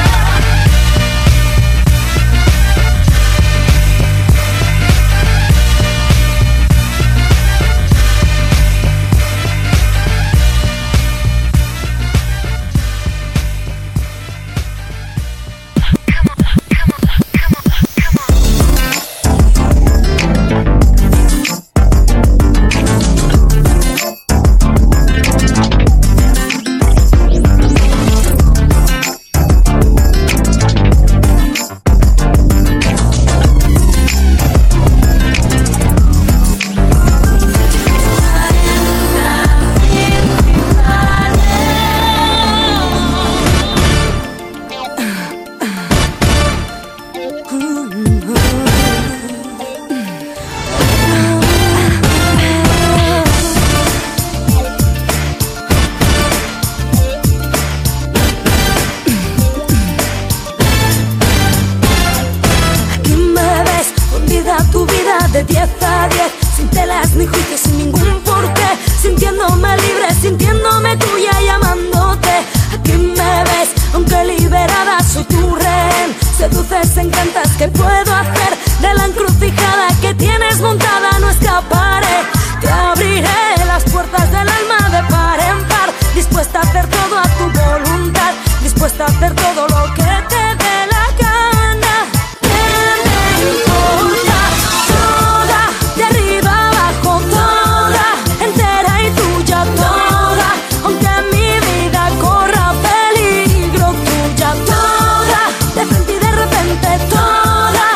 Speaker 20: Aquí me ves, hundida tu vida de diez a diez, sin telas ni juicios, sin ningún porqué, sintiéndome libre, sintiéndome tuya y amándote. Aquí me ves, aunque liberada soy tu rehén, seduces, encantas, ¿qué puedo hacer? De la encrucijada que tienes montada no escaparé. Te abriré las puertas del alma de par en par, dispuesta a hacer todo a tu voluntad, dispuesta a hacer todo lo que te dé la gana. ¿Qué me importa? Toda, de arriba abajo, toda, entera y tuya, toda, aunque mi vida corra peligro, tuya, toda, de frente y de repente, toda.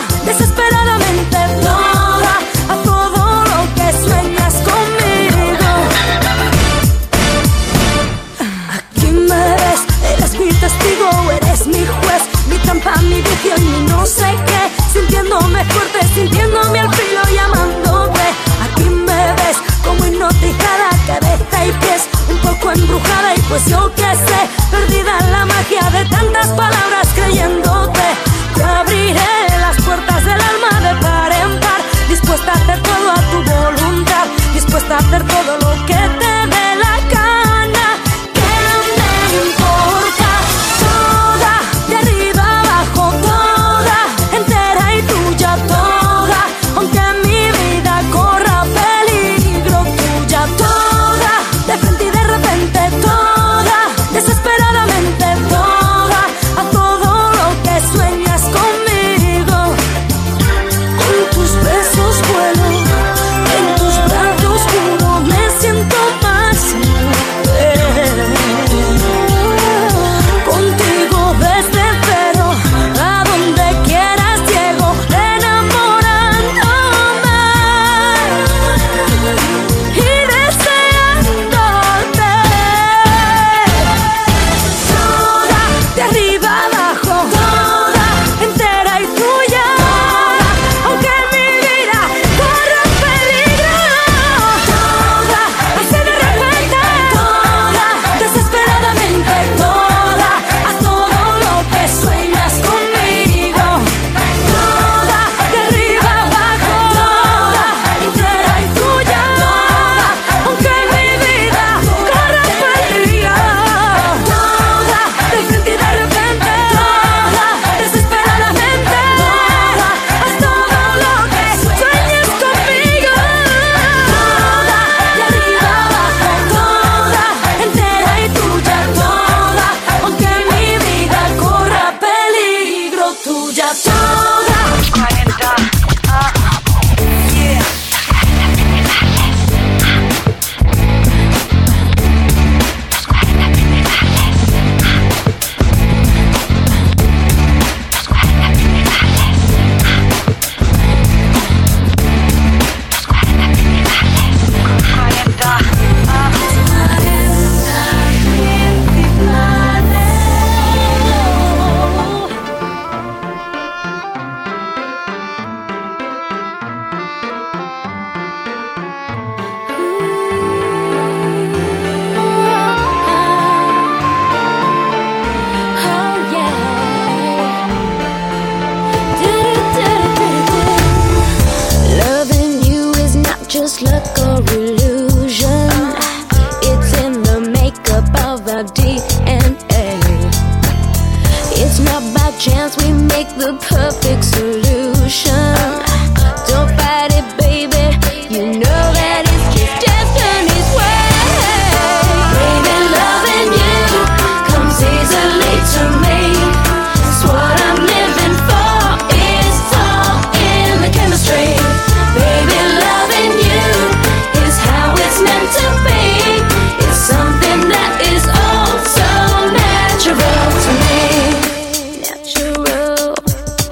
Speaker 20: just luck or illusion? It's in the makeup of our D N A. It's not by chance we make the perfect solution. Don't fight it, baby. You know that it's just destiny's way. Baby, loving you comes easily to me. It's what I'm living for. It's all in the chemistry. Baby, loving you is how it's meant to be. It's something that is all so natural to me. Natural.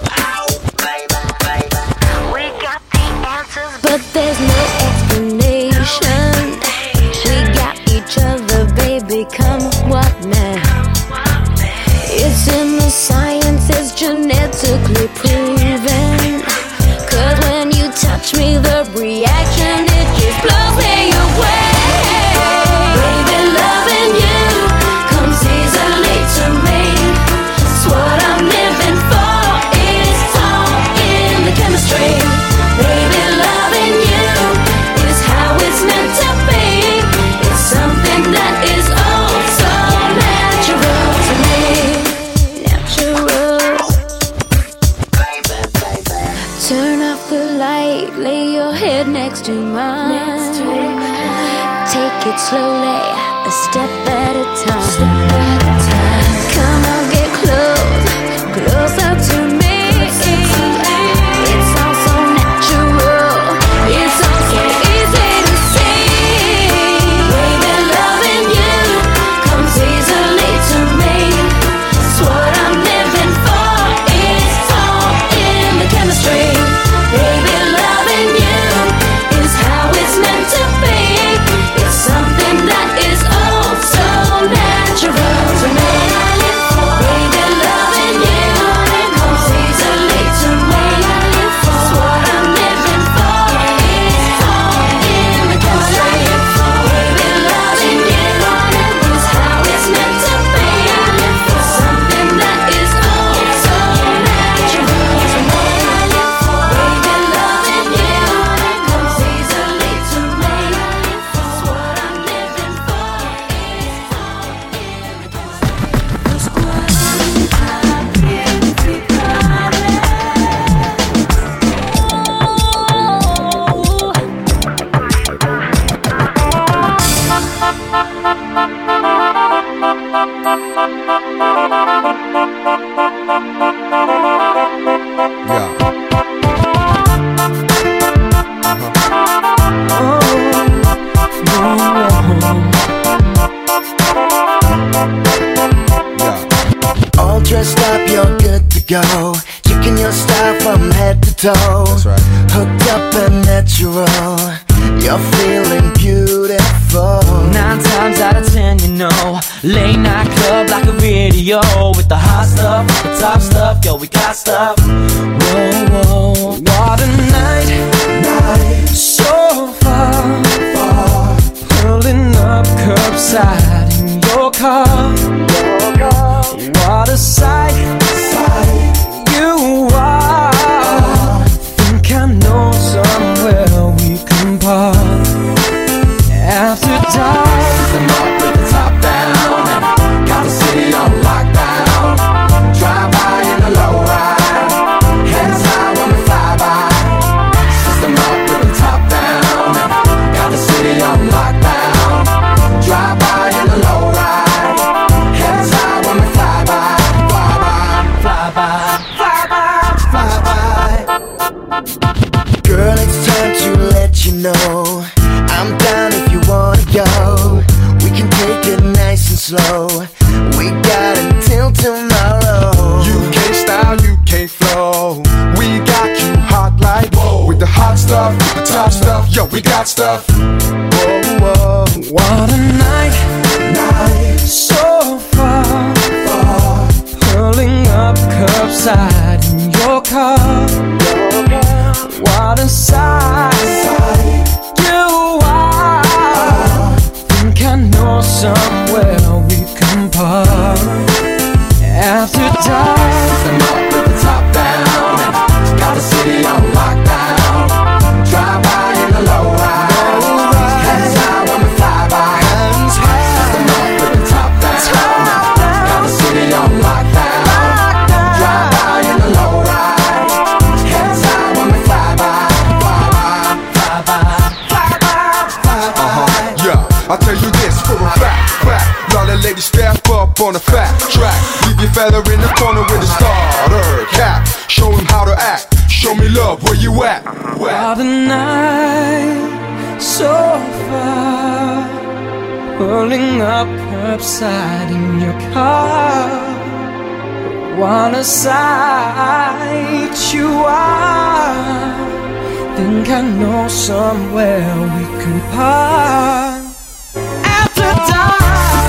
Speaker 20: We got the answers, but there's no explanation. We got each other, baby, come what may. It's in the science, it's genetically proven. Cause when you touch me, the reaction, it just blows me away. Baby, loving you comes easily to me. It's what I'm living for. It's all in the chemistry. Baby, loving you is how it's meant to be. It's something that is all so natural to me. Natural. Turn off the light, lay your head next to mine. Take it slowly, a step at a time. Come on, get close, closer to me. It's all so natural, it's all so easy to see. Baby, loving you comes easily to me. It's what I'm living for. It's all in the chemistry. Baby, loving you is how it's meant to be. It's something that is all so natural to me. Baby, loving you comes easily to me. It's what I'm living for. It's all in the chemistry. Baby, loving you is how it's meant to be. It's something that is all so natural to me. Baby, loving you comes easily to me. It's what I'm living for. It's all in the
Speaker 5: All dressed up, you're good to go. Kicking your style from head to toe. That's right. Hooked up and natural. You're feeling beautiful.
Speaker 7: Nine times out of ten, you know, late night club like a video with the hot stuff, the top stuff, yo, we got stuff. Whoa, whoa, what a night, night, so far, far, pulling up curbside in your car, your car. What a sight, sight, you are. Think I know somewhere we can park. After dark,
Speaker 2: System up with the top down and got the city on lockdown. Drive by in the low ride, hands high when we fly by. System up with the top down and got the city on lockdown. Drive by in the low ride, hands high when we fly by. Fly by, fly by, fly by, fly by.
Speaker 5: Girl, it's time to let you know I'm down if you wanna go. We can take it nice and slow. We got until tomorrow.
Speaker 22: U K style, U K flow. We got you hot like whoa. With the hot stuff, with the top stuff. Yo, we got stuff. Whoa, whoa.
Speaker 7: what a night, night, so far, far, pulling up curbside in your car, your car. What a sight, sight, you are. Think I know somewhere we can park. After dark,
Speaker 2: System up with the top down and got the city on lockdown. Drive by in the low ride,
Speaker 22: I tell you this for a fact, fact. Lot of ladies step up on a fat track. Leave your fella in the corner with a starter cap. Show him how to act. Show me love, where you at? Where?
Speaker 8: All the night, so far, pulling up curbside in your car. Wanna sight you are. Think I know somewhere we can park. After dark.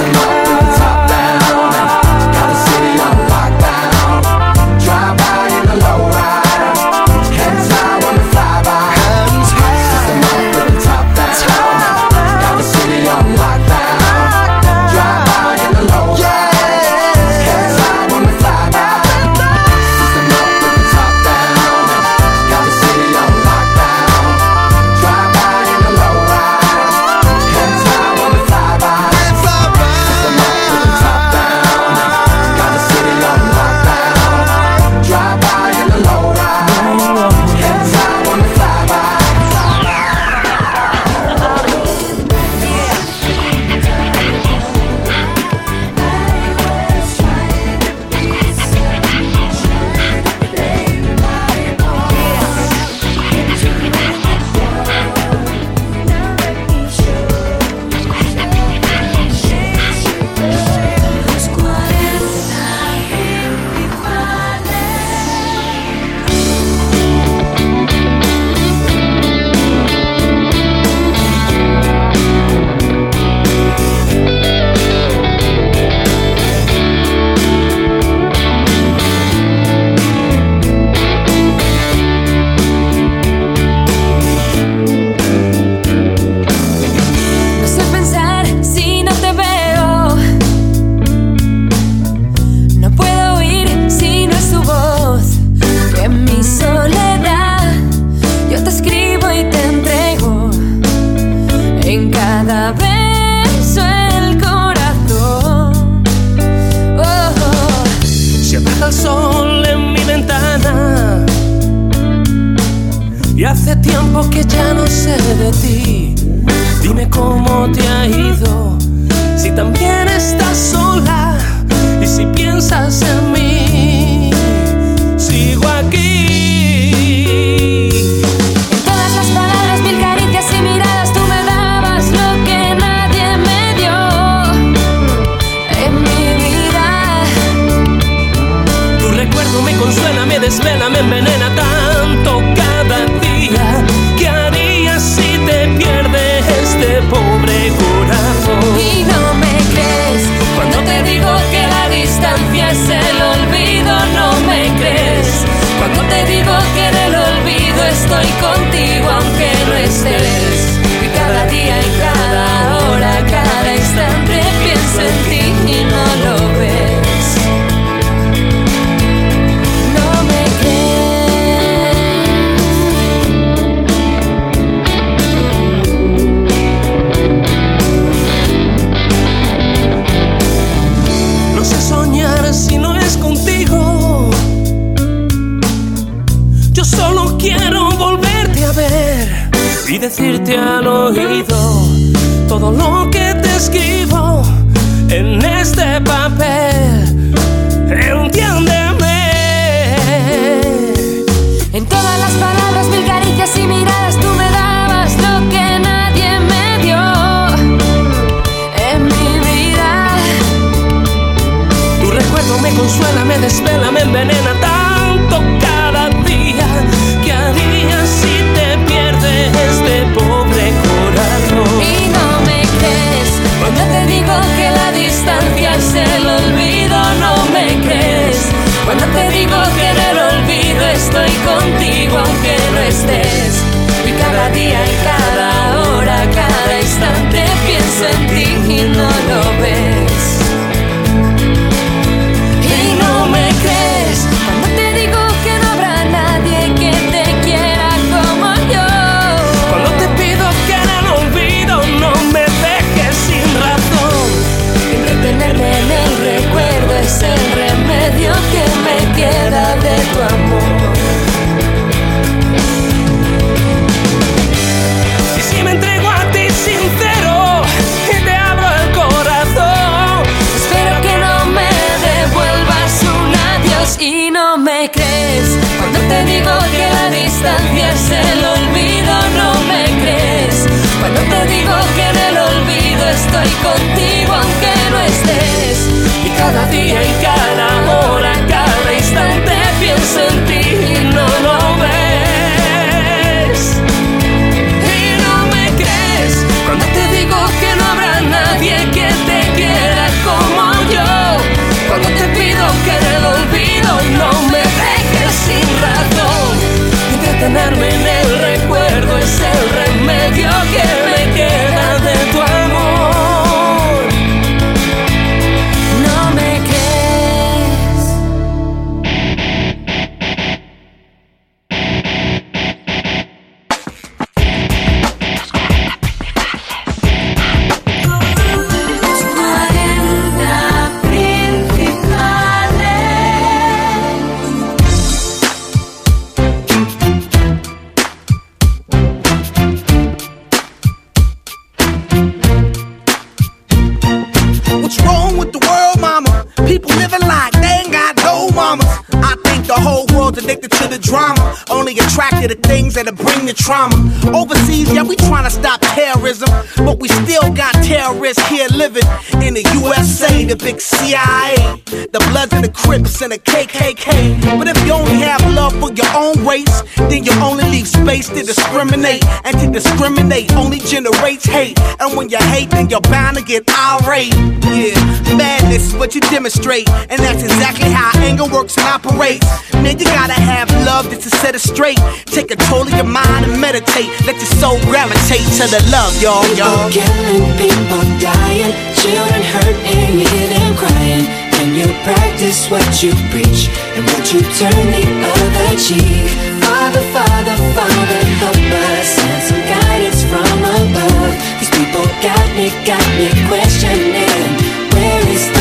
Speaker 8: Hace tiempo que ya no sé de ti. Dime cómo te ha ido, si también estás sola y si piensas en mí. Sigo aquí.
Speaker 20: En todas las palabras, mil caricias y miradas, tú me dabas lo que nadie me dio en mi vida.
Speaker 8: Tu recuerdo me consuela, me desvela, me envenena tanto cada día. ¿Qué harías si te pierdes este pobre corazón?
Speaker 20: Y no me crees cuando te digo que la distancia es el olvido. No me crees cuando te digo que en el olvido estoy contigo aunque no estés. Y cada día y cada hora, cada instante pienso en ti y no lo ves.
Speaker 8: Si no es contigo, yo solo quiero volverte a ver y decirte al oído todo lo que te escribo en este papel. Entiéndeme.
Speaker 20: En todas las palabras, mil caricias y miradas, tú me dabas lo que nadie me dio en mi vida.
Speaker 8: Tu recuerdo me consuela, me desvela, me envenena tanto cada día. ¿Qué harías si te pierdes este pobre corazón?
Speaker 20: Y no me crees cuando te digo que la distancia es el olvido. No me crees cuando te digo que en el olvido estoy contigo aunque no estés. Y cada día y cada hora, cada instante pienso en ti y no lo ves. Y no me crees
Speaker 21: contigo aunque no estés. Y cada día y cada hora, cada instante pienso en ti y no lo ves. Y no me crees cuando te digo que no habrá nadie que te quiera como yo. Cuando te pido que del olvido no me dejes sin razón. Entretenerme en el recuerdo es el remedio que me queda de tu amor. No me crees. Los cuarenta
Speaker 3: What's wrong with the world, mama? People living like they ain't got no mamas. I think the whole world's addicted to the drama, only attracted to things that'll bring the trauma. Overseas, yeah, we trying to stop terrorism, but we still got terrorists here living in the U S A, the big C I A, the Bloods and the Crips and the K K K. But if you only have love for your own race, then you only leave space to discriminate, and to discriminate only generates hate. And when you hate, then you're bound to get irate. Yeah, madness is what you demonstrate, and that's exactly how anger works and operates. Man, you gotta have love just to set it straight. Take control of your mind and meditate. Let your soul gravitate to the love, y'all, y'all.
Speaker 21: People killing, people dying, children hurt and you hear them crying. Can you practice what you preach, and would you turn the other cheek? Father, Father, Father, help us, send some guidance from above. These people got me, got me questioning, where is the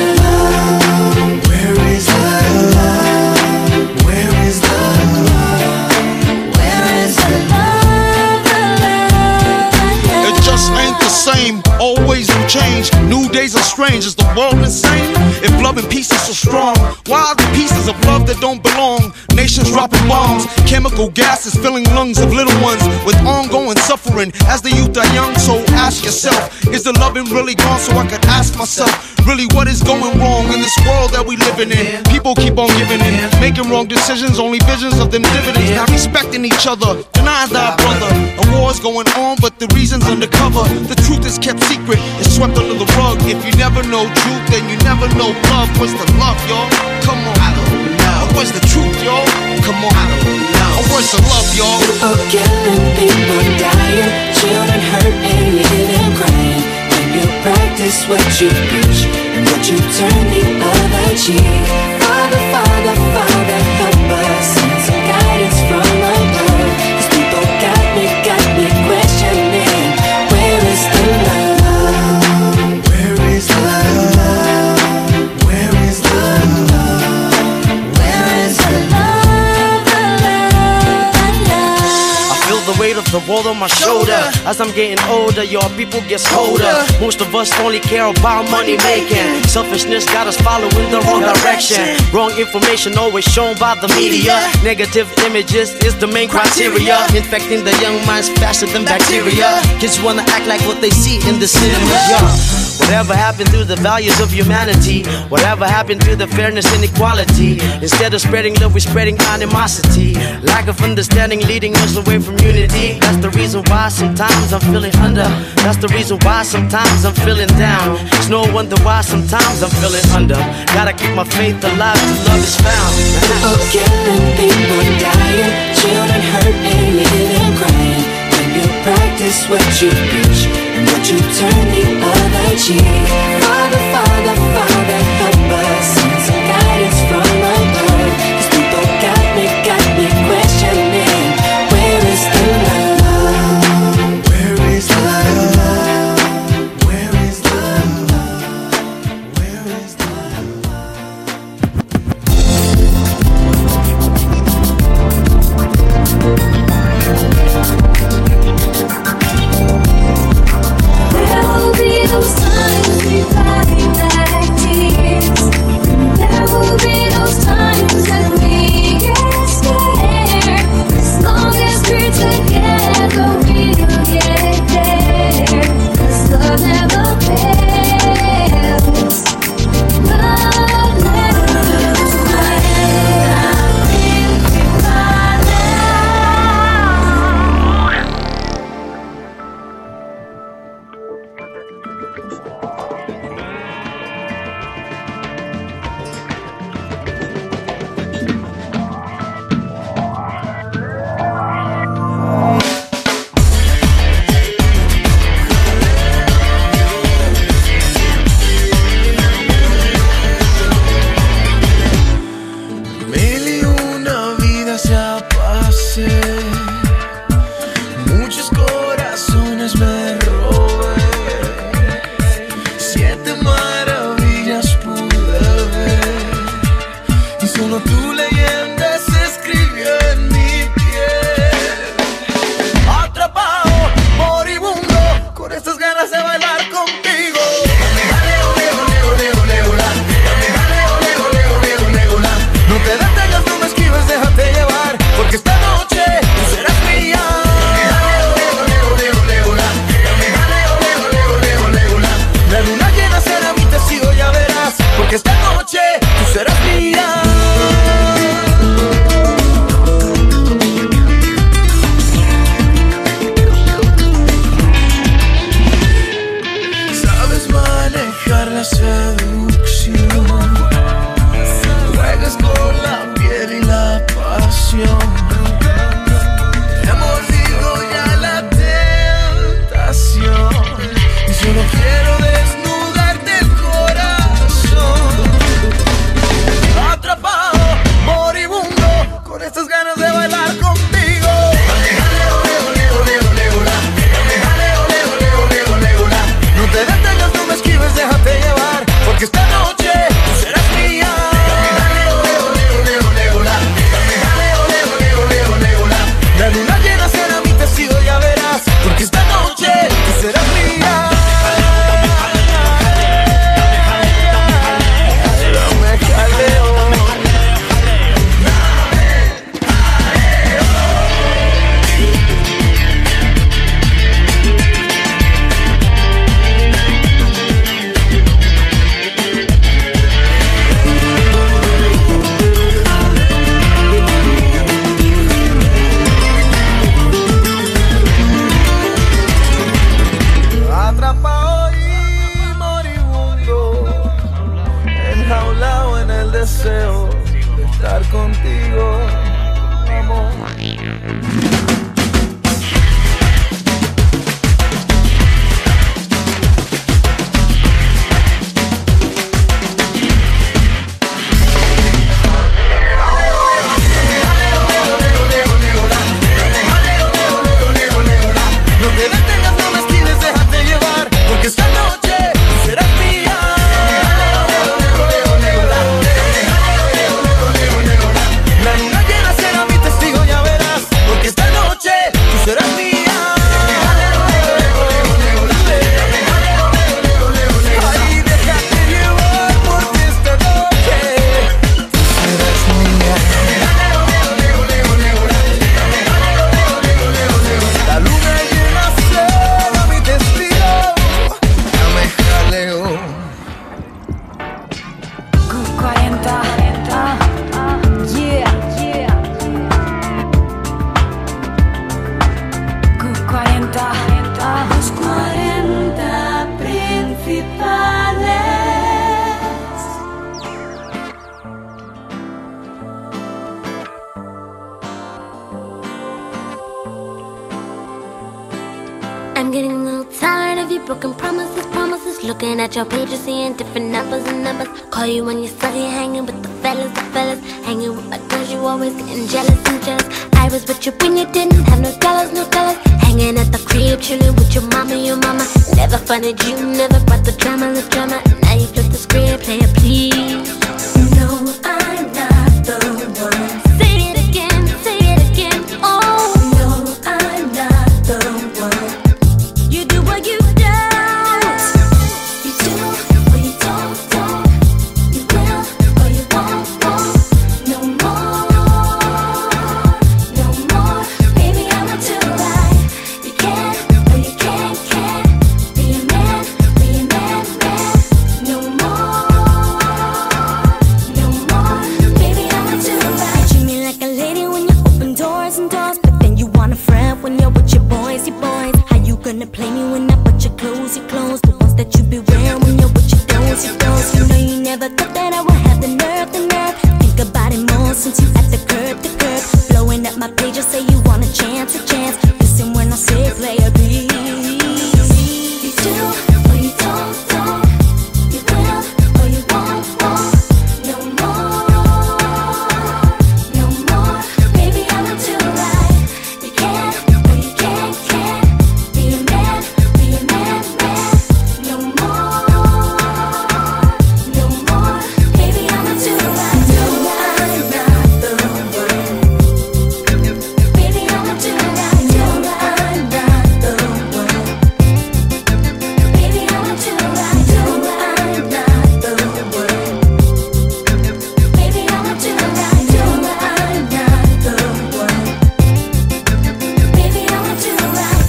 Speaker 21: love? Where is the love? Where is the love? Where is the love? The love, the love?
Speaker 4: It just ain't the same, always new change. New days are strange, is the world insane? If love and peace is so strong, why are the pieces of love that don't belong? Nations dropping bombs, chemical gases filling lungs of little ones with ongoing suffering as the youth are young. So ask yourself, is the loving really gone? So I could ask myself, really what is going wrong in this world that we living in? People keep on giving in, making wrong decisions, only visions of them dividends. Not respecting each other, denying thy brother. A war's going on, but the reason's undercover. The truth is kept secret, it's swept under the rug. If you never know truth, then you never know love. What's the love, y'all? Come on, I don't know. What's the truth, y'all? Come on, I don't know. What's the love, y'all?
Speaker 21: People killing, people dying, children hurt and you hear them crying. When you practice what you preach, and would you turn the other cheek? Father, Father, Father, help us, send some guidance from above. These people got me, got me questioning, where is the love? Where is the love? Where is the love? Where is the love? The love, the love.
Speaker 23: I feel the weight of the world on my shoulder. As I'm getting older, your people get colder. Most of us only care about money making. Selfishness got us following the wrong direction. Wrong information always shown by the media. Negative images is the main criteria, infecting the young minds faster than bacteria. Kids wanna act like what they see in the cinema. Yeah. Whatever happened to the values of humanity? Whatever happened to the fairness and equality? Instead of spreading love, we're spreading animosity. Lack of understanding leading us away from unity. That's the reason why sometimes I'm feeling under. That's the reason why sometimes I'm feeling down. It's no wonder why sometimes I'm feeling under. Gotta keep my faith alive till love is found.
Speaker 21: People killing, people dying, children hurt and you hear them crying. When you practice what you preach, and would you turn the other cheek? Father, Father, Father, help us, send some guidance from above. These people got me, got me questioning, where is the love? Where is the love? Where is the love? Where is the There'll be those times we find that tears.
Speaker 20: I'm getting a little tired of your broken promises, promises. Looking at your page, you're seeing different numbers and numbers. Call you when you're stuck, you're hanging with the fellas, the fellas. Hanging with my girls, you always getting jealous and jealous. I was with you when you didn't have no dollars, no dollars. Hanging at the crib, chilling with your mama, your mama. Never funded you, never brought the drama, the drama. Now you flip the script, player, please. No, I'm not the one. Say it again, say it again. Oh, no, I'm not the one. You do what you don't. You do or you don't, don't. You will or you won't, won't. No more, no more. Baby, I'm not too right. You can't or you can't, can't. Be a man, be a man, man. No more, no more. Baby, I'm not too right. Treat me like a lady when you open doors and doors, but then you want a friend when you're with your boys, your boys. How you gonna play me when I put your clothes, your clothes? The ones that you be wearing when you're with your those, your those. You know you never thought that I would have the nerve, the nerve. Think about it more since you at the curb, the curb. Blowing up my page, you say you want a chance, a chance. Listen when I say play a beat. You do or you don't, don't. You will or you won't, won't. No more, no more. Baby, I'm not too right. You can't or you can't, can't. Be a man, be a man, man. No more, no more. Baby, I'm not too right. No, I'm not the one. Baby, I'm not too right. No, I'm not the one. Baby, I'm not too right. No, I'm not the one. Baby, I'm not too right. No, I'm not the one. Baby, I'm not too right.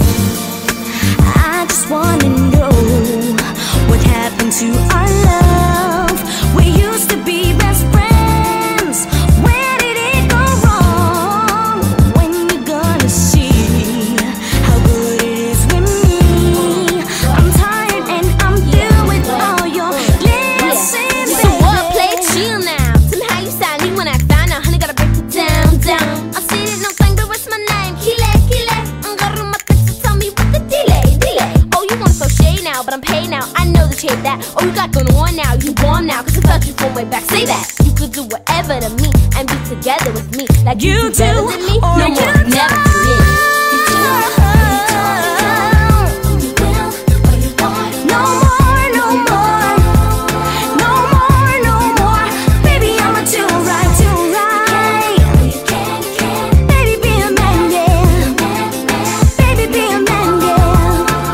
Speaker 20: I just wanna know what happened to our love. We used to be best friends. Where did it go wrong? When you gonna see how good it is with me? I'm tired and I'm through with all your lessons. So what? Play chill now. Somehow you sound me when I found out. Honey, gotta break it down, down. I see it, no thing, but what's my name? Kile, Kile. I'm gonna my text to tell me what the delay, delay. Oh, you wanna throw shade now, but I'm paid now. I know that you hate that. Oh, you got going on now. You warm now, cause I felt you from way back. Say that. You could do whatever to me and be together with me. Like you, you do better than me. No more, never for me. You do or you don't. You will or you won't. No more, no more. No more, no more. Baby, I'm not too right, too right. You can't, can't. Baby, be a man, yeah. Baby, be a man, yeah.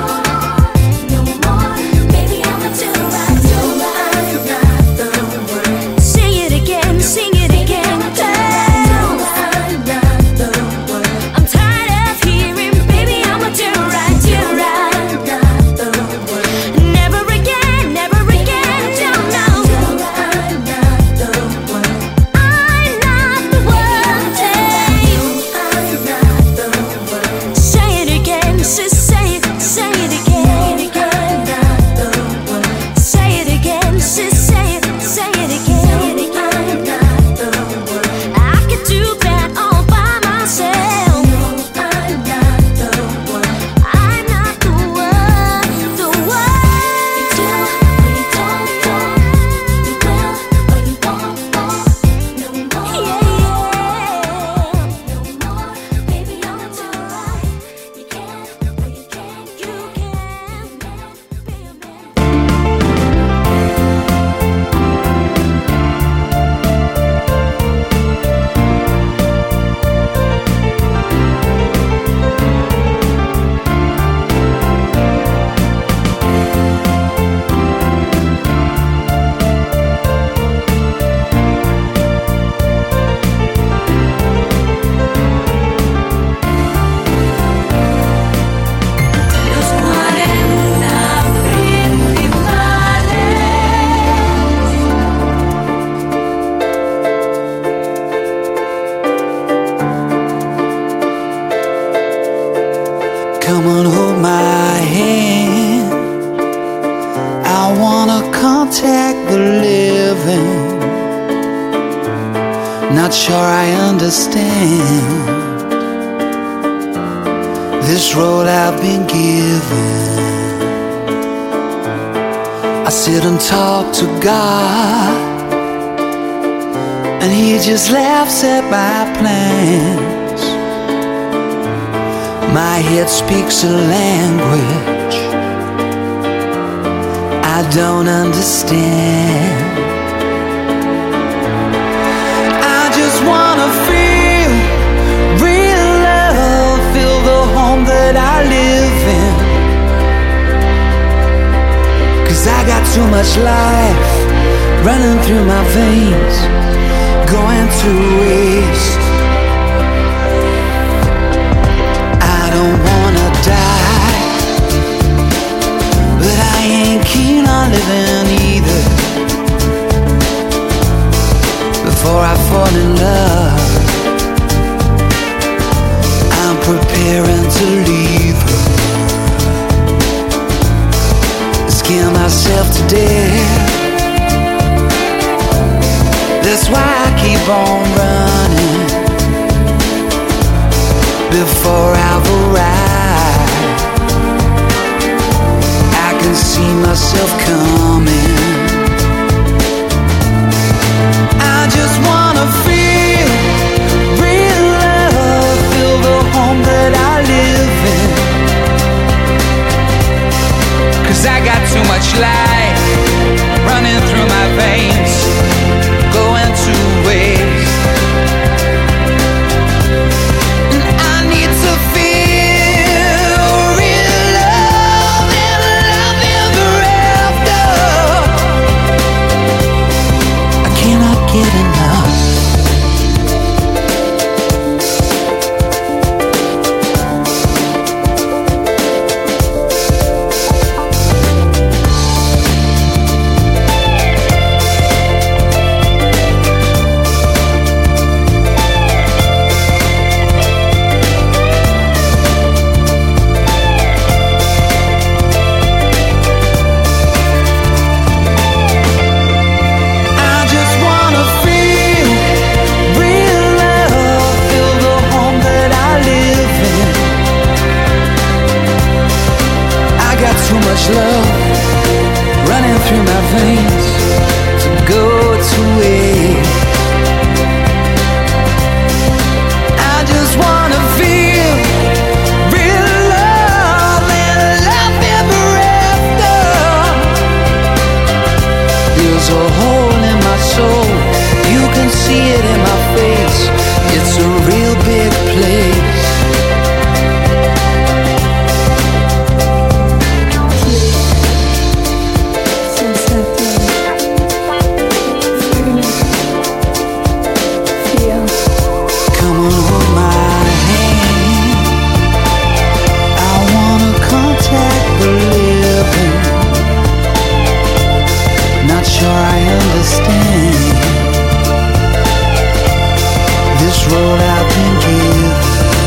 Speaker 20: No more, baby, I'm not too right. No, I'm not the one. Say it again, sing it again, girl. I'm not the one. I'm tired of hearing, baby, I'm not too right, too right. I'm not the one. Never again, never again, don't know. I'm not the one. I'm not the one. Hey. I'm not the one. Say it again, sis, say it, say it again. I'm not the one. Say it again, sis, say it, say it again. I'm not the one. I could do that all by myself. I'm not the one. I'm not the one, the one. You do or you don't, don't. You will or you won't, won't. No more, yeah, yeah. No more, baby, I'm not too right. You can't or you can't, you can't. Be a man. Los cuarenta principales.
Speaker 8: Come on, hold my hand. I wanna contact the living. Not sure I understand this road I've been given. I sit and talk to God, and He just laughs at my plans. My head speaks a language I don't understand. I just wanna feel real love, feel the home that I live in. 'Cause I got too much life running through my veins, going to waste. I don't wanna die, but I ain't keen on living either. Before I fall in love, I'm preparing to leave her. Scare myself to death. That's why I keep on running before I've arrived. I can see myself coming. I just wanna feel real love, feel the home that I live in. 'Cause I got too much life running through my veins, going to waste. And I need to feel real love and love ever after. I cannot get enough. Too much love running through my veins to go to waste. I just wanna feel real love and love ever after. There's a hole in my soul, you can see it in my face. It's a real big place. Road I've been given,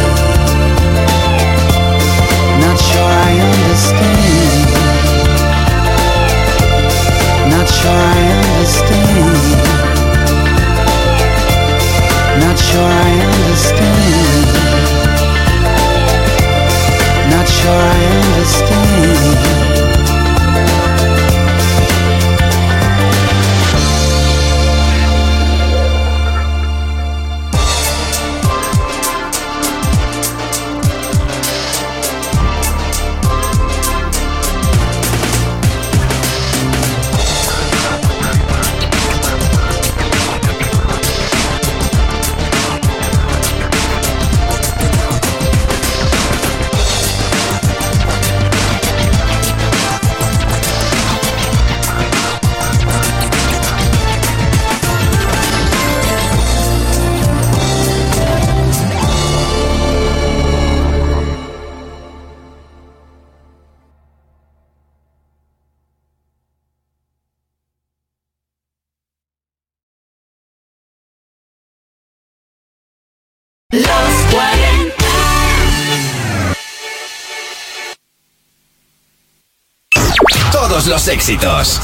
Speaker 8: not sure I understand, not sure I understand, not sure I understand, not sure I understand.
Speaker 21: Los cuarenta.
Speaker 6: Todos los éxitos.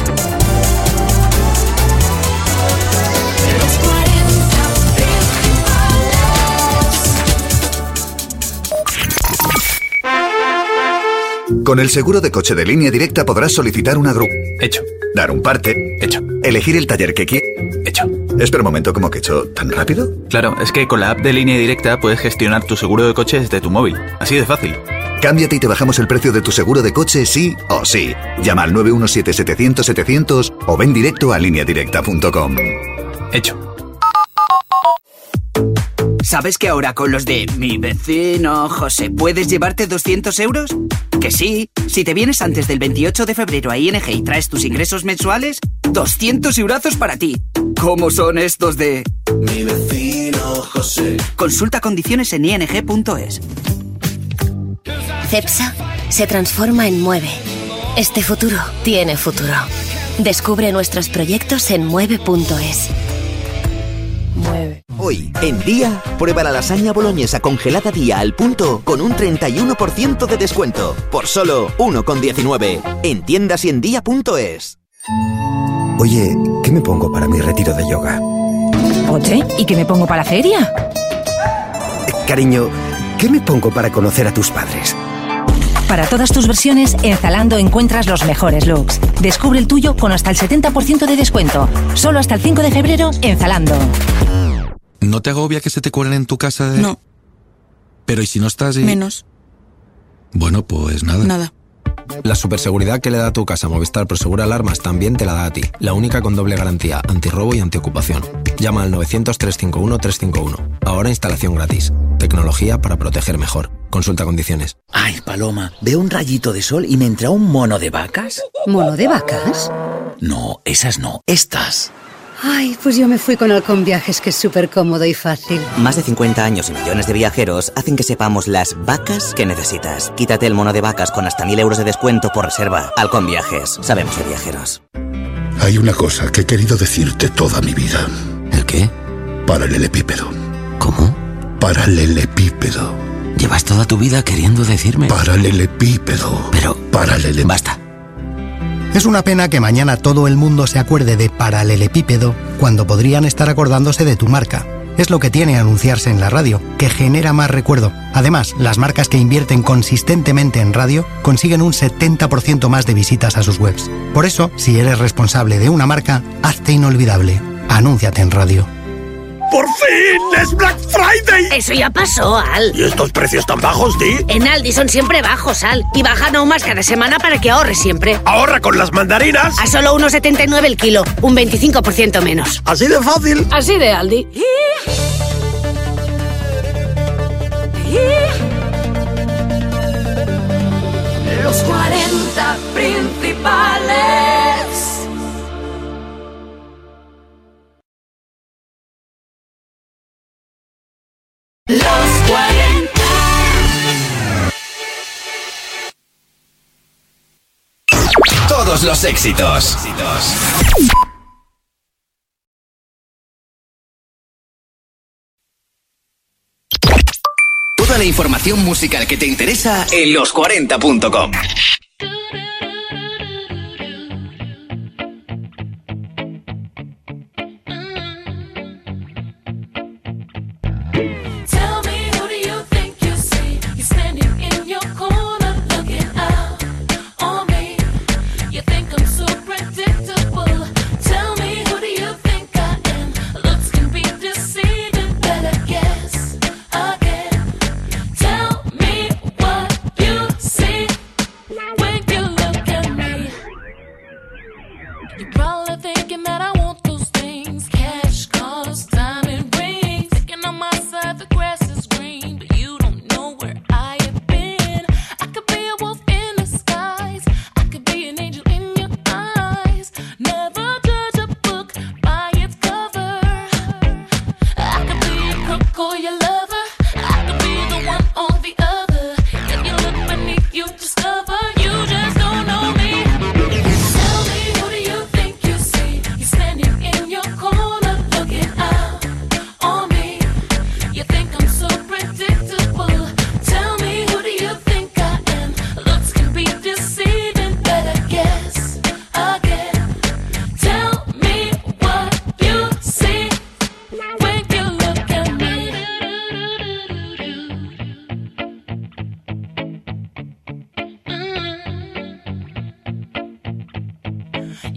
Speaker 21: Los cuarenta.
Speaker 9: Con el seguro de coche de Línea Directa podrás solicitar una grúa.
Speaker 11: Hecho.
Speaker 9: Dar un parte.
Speaker 11: Hecho.
Speaker 9: Elegir el taller que quieras.
Speaker 11: Hecho.
Speaker 9: Espera un momento, ¿cómo que hecho? ¿Tan rápido?
Speaker 11: Claro, es que con la app de Línea Directa puedes gestionar tu seguro de coche desde tu móvil. Así de fácil.
Speaker 9: Cámbiate y te bajamos el precio de tu seguro de coche sí o sí. Llama al nueve uno siete setecientos setecientos o ven directo a línea directa punto com.
Speaker 11: Hecho.
Speaker 13: ¿Sabes que ahora con los de mi vecino José puedes llevarte doscientos euros? Que sí, si te vienes antes del veintiocho de febrero a I N G y traes tus ingresos mensuales, doscientos eurazos para ti. ¿Cómo son estos de mi vecino José? Consulta condiciones en i n g punto es.
Speaker 14: Cepsa se transforma en Mueve. Este futuro tiene futuro. Descubre nuestros proyectos en mueve punto es.
Speaker 12: Mueve. Hoy, en Día, prueba la lasaña boloñesa congelada Día al punto con un treinta y uno por ciento de descuento. Por solo uno con diecinueve. En tiendas y en día punto es.
Speaker 16: Oye, ¿qué me pongo para mi retiro de yoga?
Speaker 17: Oye, ¿y qué me pongo para la feria?
Speaker 16: Eh, cariño, ¿qué me pongo para conocer a tus padres?
Speaker 17: Para todas tus versiones, en Zalando encuentras los mejores looks. Descubre el tuyo con hasta el setenta por ciento de descuento. Solo hasta el cinco de febrero en Zalando.
Speaker 24: ¿No te agobia que se te cuelen en tu casa de...?
Speaker 25: No.
Speaker 24: Pero ¿y si no estás y...?
Speaker 25: Menos.
Speaker 24: Bueno, pues nada.
Speaker 25: Nada.
Speaker 26: La superseguridad que le da a tu casa Movistar Prosegura Alarmas también te la da a ti. La única con doble garantía, antirrobo y antiocupación. Llama al novecientos, trescientos cincuenta y uno, trescientos cincuenta y uno. Ahora instalación gratis. Tecnología para proteger mejor. Consulta condiciones.
Speaker 27: Ay, Paloma, veo un rayito de sol y me entra un mono de vacas.
Speaker 28: ¿Mono de vacas?
Speaker 27: No, esas no, estas.
Speaker 28: Ay, pues yo me fui con Halcón Viajes, que es súper cómodo y fácil.
Speaker 12: Más de cincuenta años y millones de viajeros hacen que sepamos las vacas que necesitas. Quítate el mono de vacas con hasta mil euros de descuento por reserva. Halcón Viajes, sabemos de viajeros.
Speaker 29: Hay una cosa que he querido decirte toda mi vida.
Speaker 27: ¿El qué?
Speaker 29: Paralelepípedo.
Speaker 27: ¿Cómo?
Speaker 29: Paralelepípedo.
Speaker 27: Llevas toda tu vida queriendo decirme...
Speaker 29: Paralelepípedo.
Speaker 27: Pero...
Speaker 29: Paralele...
Speaker 27: Basta.
Speaker 30: Es una pena que mañana todo el mundo se acuerde de paralelepípedo cuando podrían estar acordándose de tu marca. Es lo que tiene anunciarse en la radio, que genera más recuerdo. Además, las marcas que invierten consistentemente en radio consiguen un setenta por ciento más de visitas a sus webs. Por eso, si eres responsable de una marca, hazte inolvidable. Anúnciate en radio.
Speaker 31: ¡Por fin! ¡Es Black Friday!
Speaker 32: Eso ya pasó, Al.
Speaker 31: ¿Y estos precios tan bajos, Di?
Speaker 32: En Aldi son siempre bajos, Al. Y bajan aún más cada semana para que ahorres siempre.
Speaker 31: ¡Ahorra con las mandarinas!
Speaker 32: A solo uno setenta y nueve el kilo. Un veinticinco por ciento menos.
Speaker 31: ¿Así de fácil?
Speaker 32: Así de Aldi.
Speaker 21: Los cuarenta principales. Los cuarenta.
Speaker 6: Todos los éxitos. Toda la información musical que te interesa en los cuarenta punto com.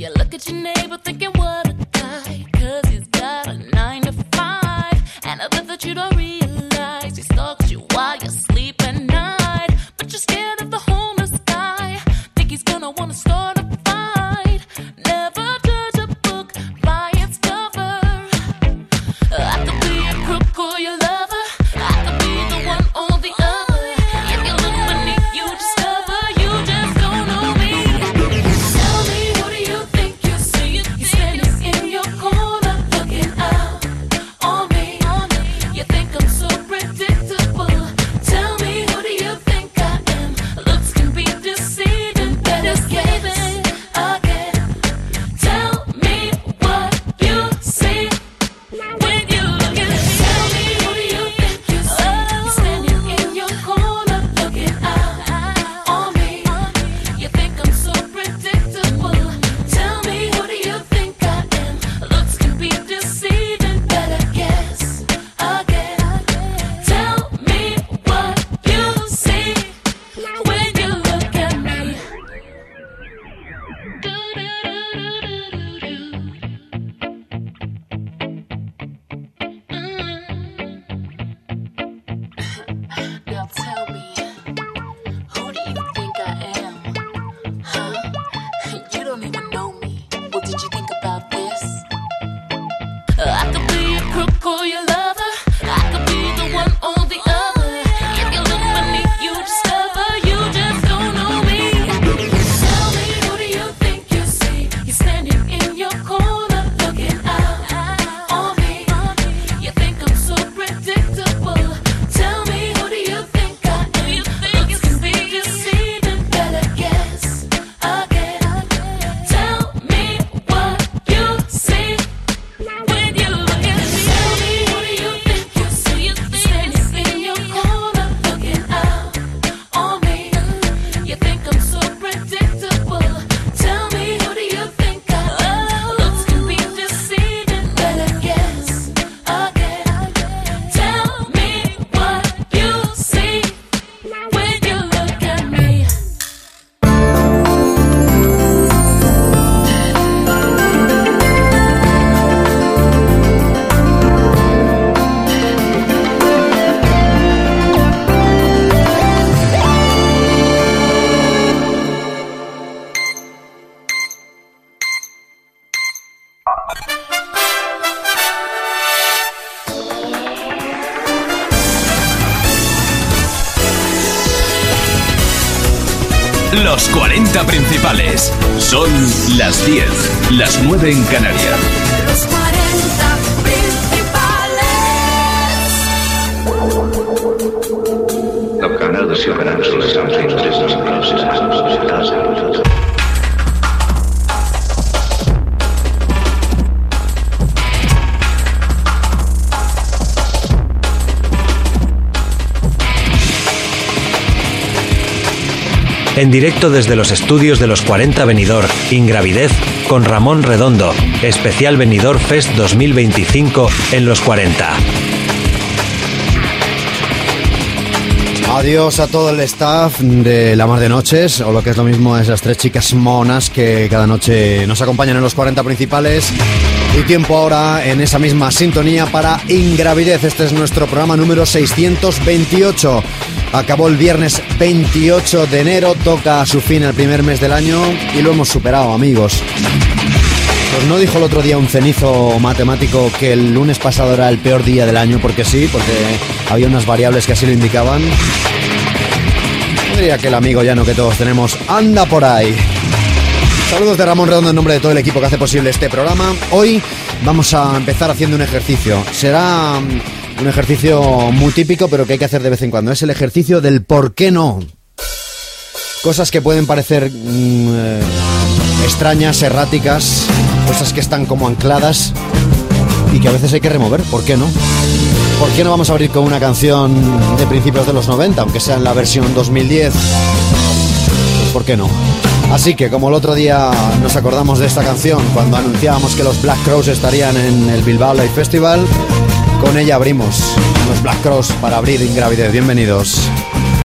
Speaker 21: You look at your neighbor thinking what a guy, cause he's got a nine to five. And I bet that you don't realize he stalks you while you sleep at night. But you're scared of the homeless guy, think he's gonna wanna start a fight. Never judge a book by its cover. I could be a crook or your lover, I could be the one or the other. If you look beneath, you discover you just don't know me. Tell me, who do you think you see? You're standing in your corner looking out on me. You think I'm so predictable. Tell me, who do you think I am? Looks can be deceiving, better get it again. Tell me what you see when you look at me. Tell me, who do you think you see? You're standing in your corner looking out on me. You think I'm so predictable. Tell me, who do you think I am? Looks can be deceiving, better guess again. Tell me what you see when you look at me. Now tell me, who do you think I am? Huh? You don't even know me. What did you think about this? I could be a crook or your lover, I could be the one or the other. If you look beneath, you discover you just don't know me. Tell me, who do you think you see? You're standing in your corner looking out on me. You think I'm so predictable. Tell me, who do you think I am? Looks can be deceiving, better guess again. Tell me what you see when you look at me. Tell me, who do you think you see? You're standing in your corner looking out on me. You think I'm so predictable. Tell me, who do you think I am? Looks can be deceiving, better guess again. Tell me what you see when you look at me.
Speaker 6: Los cuarenta principales. Son las diez, las nueve en Canarias.
Speaker 21: Los cuarenta principales.
Speaker 1: La Canada Ciudadana de los Estados
Speaker 2: En directo desde los estudios de los cuarenta Benidorm, Ingravidez, con Ramón Redondo, especial Benidorm Fest dos mil veinticinco en los cuarenta.
Speaker 3: Adiós a todo el staff de La Mar de Noches, o lo que es lo mismo, esas tres chicas monas que cada noche nos acompañan en los cuarenta principales. Y tiempo ahora en esa misma sintonía para Ingravidez. Este es nuestro programa número seiscientos veintiocho. Acabó el viernes veintiocho de enero, toca a su fin el primer mes del año y lo hemos superado, amigos. Pues no dijo el otro día un cenizo matemático que el lunes pasado era el peor día del año, porque sí, porque había unas variables que así lo indicaban. Yo diría que el amigo llano que todos tenemos anda por ahí. Saludos de Ramón Redondo en nombre de todo el equipo que hace posible este programa. Hoy vamos a empezar haciendo un ejercicio. Será un ejercicio muy típico, pero que hay que hacer de vez en cuando. Es el ejercicio del ¿por qué no? Cosas que pueden parecer mmm, eh, extrañas, erráticas, cosas que están como ancladas y que a veces hay que remover. ¿Por qué no? ¿Por qué no vamos a abrir con una canción de principios de los noventa, aunque sea en la versión dos mil diez? Pues ¿por qué no? Así que, como el otro día nos acordamos de esta canción cuando anunciábamos que los Black Crowes estarían en el Bilbao Live Festival, con ella abrimos los Black Crowes para abrir Ingravidez. Bienvenidos.